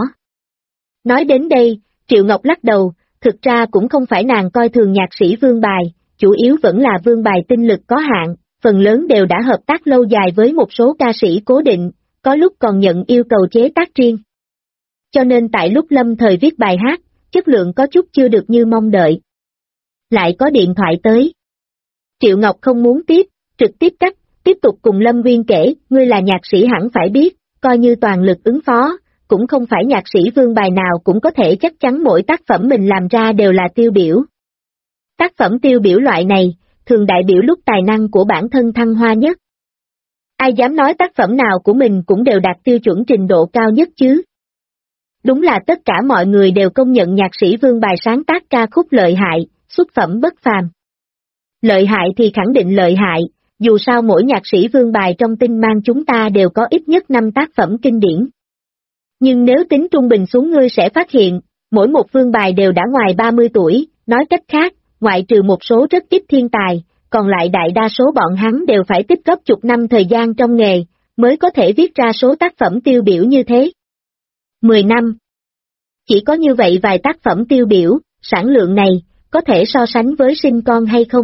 Nói đến đây, Triệu Ngọc lắc đầu, thực ra cũng không phải nàng coi thường nhạc sĩ vương bài, chủ yếu vẫn là vương bài tinh lực có hạn, phần lớn đều đã hợp tác lâu dài với một số ca sĩ cố định, có lúc còn nhận yêu cầu chế tác riêng. Cho nên tại lúc lâm thời viết bài hát, chất lượng có chút chưa được như mong đợi. Lại có điện thoại tới. Triệu Ngọc không muốn tiếp, trực tiếp cắt, tiếp tục cùng Lâm Nguyên kể, ngươi là nhạc sĩ hẳn phải biết, coi như toàn lực ứng phó, cũng không phải nhạc sĩ vương bài nào cũng có thể chắc chắn mỗi tác phẩm mình làm ra đều là tiêu biểu. Tác phẩm tiêu biểu loại này, thường đại biểu lúc tài năng của bản thân thăng hoa nhất. Ai dám nói tác phẩm nào của mình cũng đều đạt tiêu chuẩn trình độ cao nhất chứ? Đúng là tất cả mọi người đều công nhận nhạc sĩ vương bài sáng tác ca khúc lợi hại, xuất phẩm bất phàm. Lợi hại thì khẳng định lợi hại, dù sao mỗi nhạc sĩ vương bài trong Tinh Mang chúng ta đều có ít nhất 5 tác phẩm kinh điển. Nhưng nếu tính trung bình xuống ngươi sẽ phát hiện, mỗi một vương bài đều đã ngoài 30 tuổi, nói cách khác, ngoại trừ một số rất ít thiên tài, còn lại đại đa số bọn hắn đều phải tích góp chục năm thời gian trong nghề, mới có thể viết ra số tác phẩm tiêu biểu như thế. 10 năm. Chỉ có như vậy vài tác phẩm tiêu biểu, sản lượng này, có thể so sánh với sinh con hay không?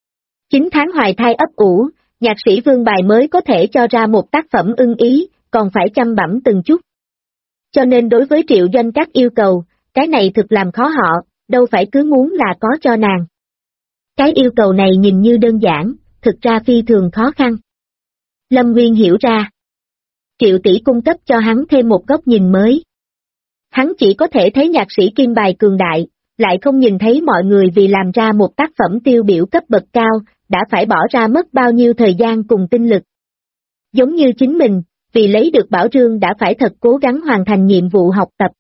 9 tháng hoài thai ấp ủ, nhạc sĩ vương bài mới có thể cho ra một tác phẩm ưng ý, còn phải chăm bẵm từng chút. Cho nên đối với Triệu Doanh Cát yêu cầu, cái này thực làm khó họ, đâu phải cứ muốn là có cho nàng. Cái yêu cầu này nhìn như đơn giản, thực ra phi thường khó khăn. Lâm Nguyên hiểu ra. Triệu tỷ cung cấp cho hắn thêm một góc nhìn mới. Hắn chỉ có thể thấy nhạc sĩ kim bài cường đại, lại không nhìn thấy mọi người vì làm ra một tác phẩm tiêu biểu cấp bậc cao, đã phải bỏ ra mất bao nhiêu thời gian cùng tinh lực. Giống như chính mình, vì lấy được bảo trương đã phải thật cố gắng hoàn thành nhiệm vụ học tập.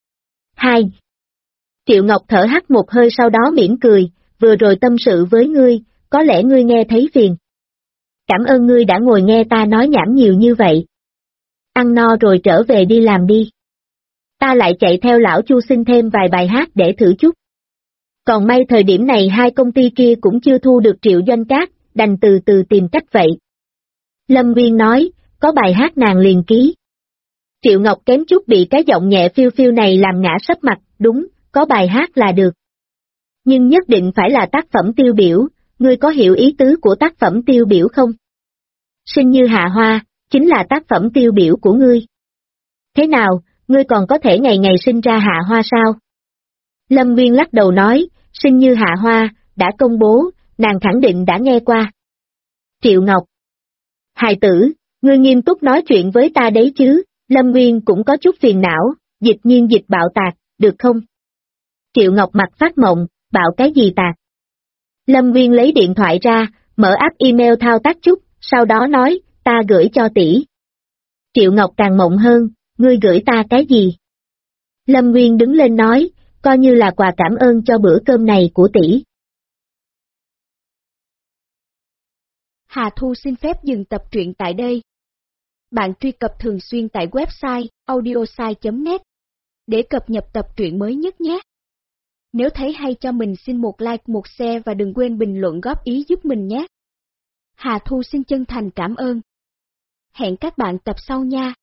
2. Triệu Ngọc thở hắt một hơi sau đó mỉm cười, vừa rồi tâm sự với ngươi, có lẽ ngươi nghe thấy phiền. Cảm ơn ngươi đã ngồi nghe ta nói nhảm nhiều như vậy. Ăn no rồi trở về đi làm đi. Ta lại chạy theo lão Chu xin thêm vài bài hát để thử chút. Còn may thời điểm này hai công ty kia cũng chưa thu được Triệu Doanh Cát, đành từ từ tìm cách vậy. Lâm Nguyên nói, có bài hát nàng liền ký. Triệu Ngọc kém chút bị cái giọng nhẹ phiêu phiêu này làm ngã sấp mặt, đúng, có bài hát là được. Nhưng nhất định phải là tác phẩm tiêu biểu, ngươi có hiểu ý tứ của tác phẩm tiêu biểu không? Sinh như hạ hoa, chính là tác phẩm tiêu biểu của ngươi. Thế nào, ngươi còn có thể ngày ngày sinh ra hạ hoa sao? Lâm Nguyên lắc đầu nói, sinh như hạ hoa, đã công bố, nàng khẳng định đã nghe qua. Triệu Ngọc. Hài tử, ngươi nghiêm túc nói chuyện với ta đấy chứ, Lâm Nguyên cũng có chút phiền não, dịch nhiên dịch bạo tạc, được không? Triệu Ngọc mặt phát mộng, bạo cái gì tạc? Lâm Nguyên lấy điện thoại ra, mở app email thao tác chút, sau đó nói, ta gửi cho tỷ. Triệu Ngọc càng mộng hơn, ngươi gửi ta cái gì? Lâm Nguyên đứng lên nói, coi như là quà cảm ơn cho bữa cơm này của tỷ. Hà Thu xin phép dừng tập truyện tại đây. Bạn truy cập thường xuyên tại website audiosai.net để cập nhật tập truyện mới nhất nhé. Nếu thấy hay cho mình xin một like, một share và đừng quên bình luận góp ý giúp mình nhé. Hà Thu xin chân thành cảm ơn. Hẹn các bạn tập sau nha.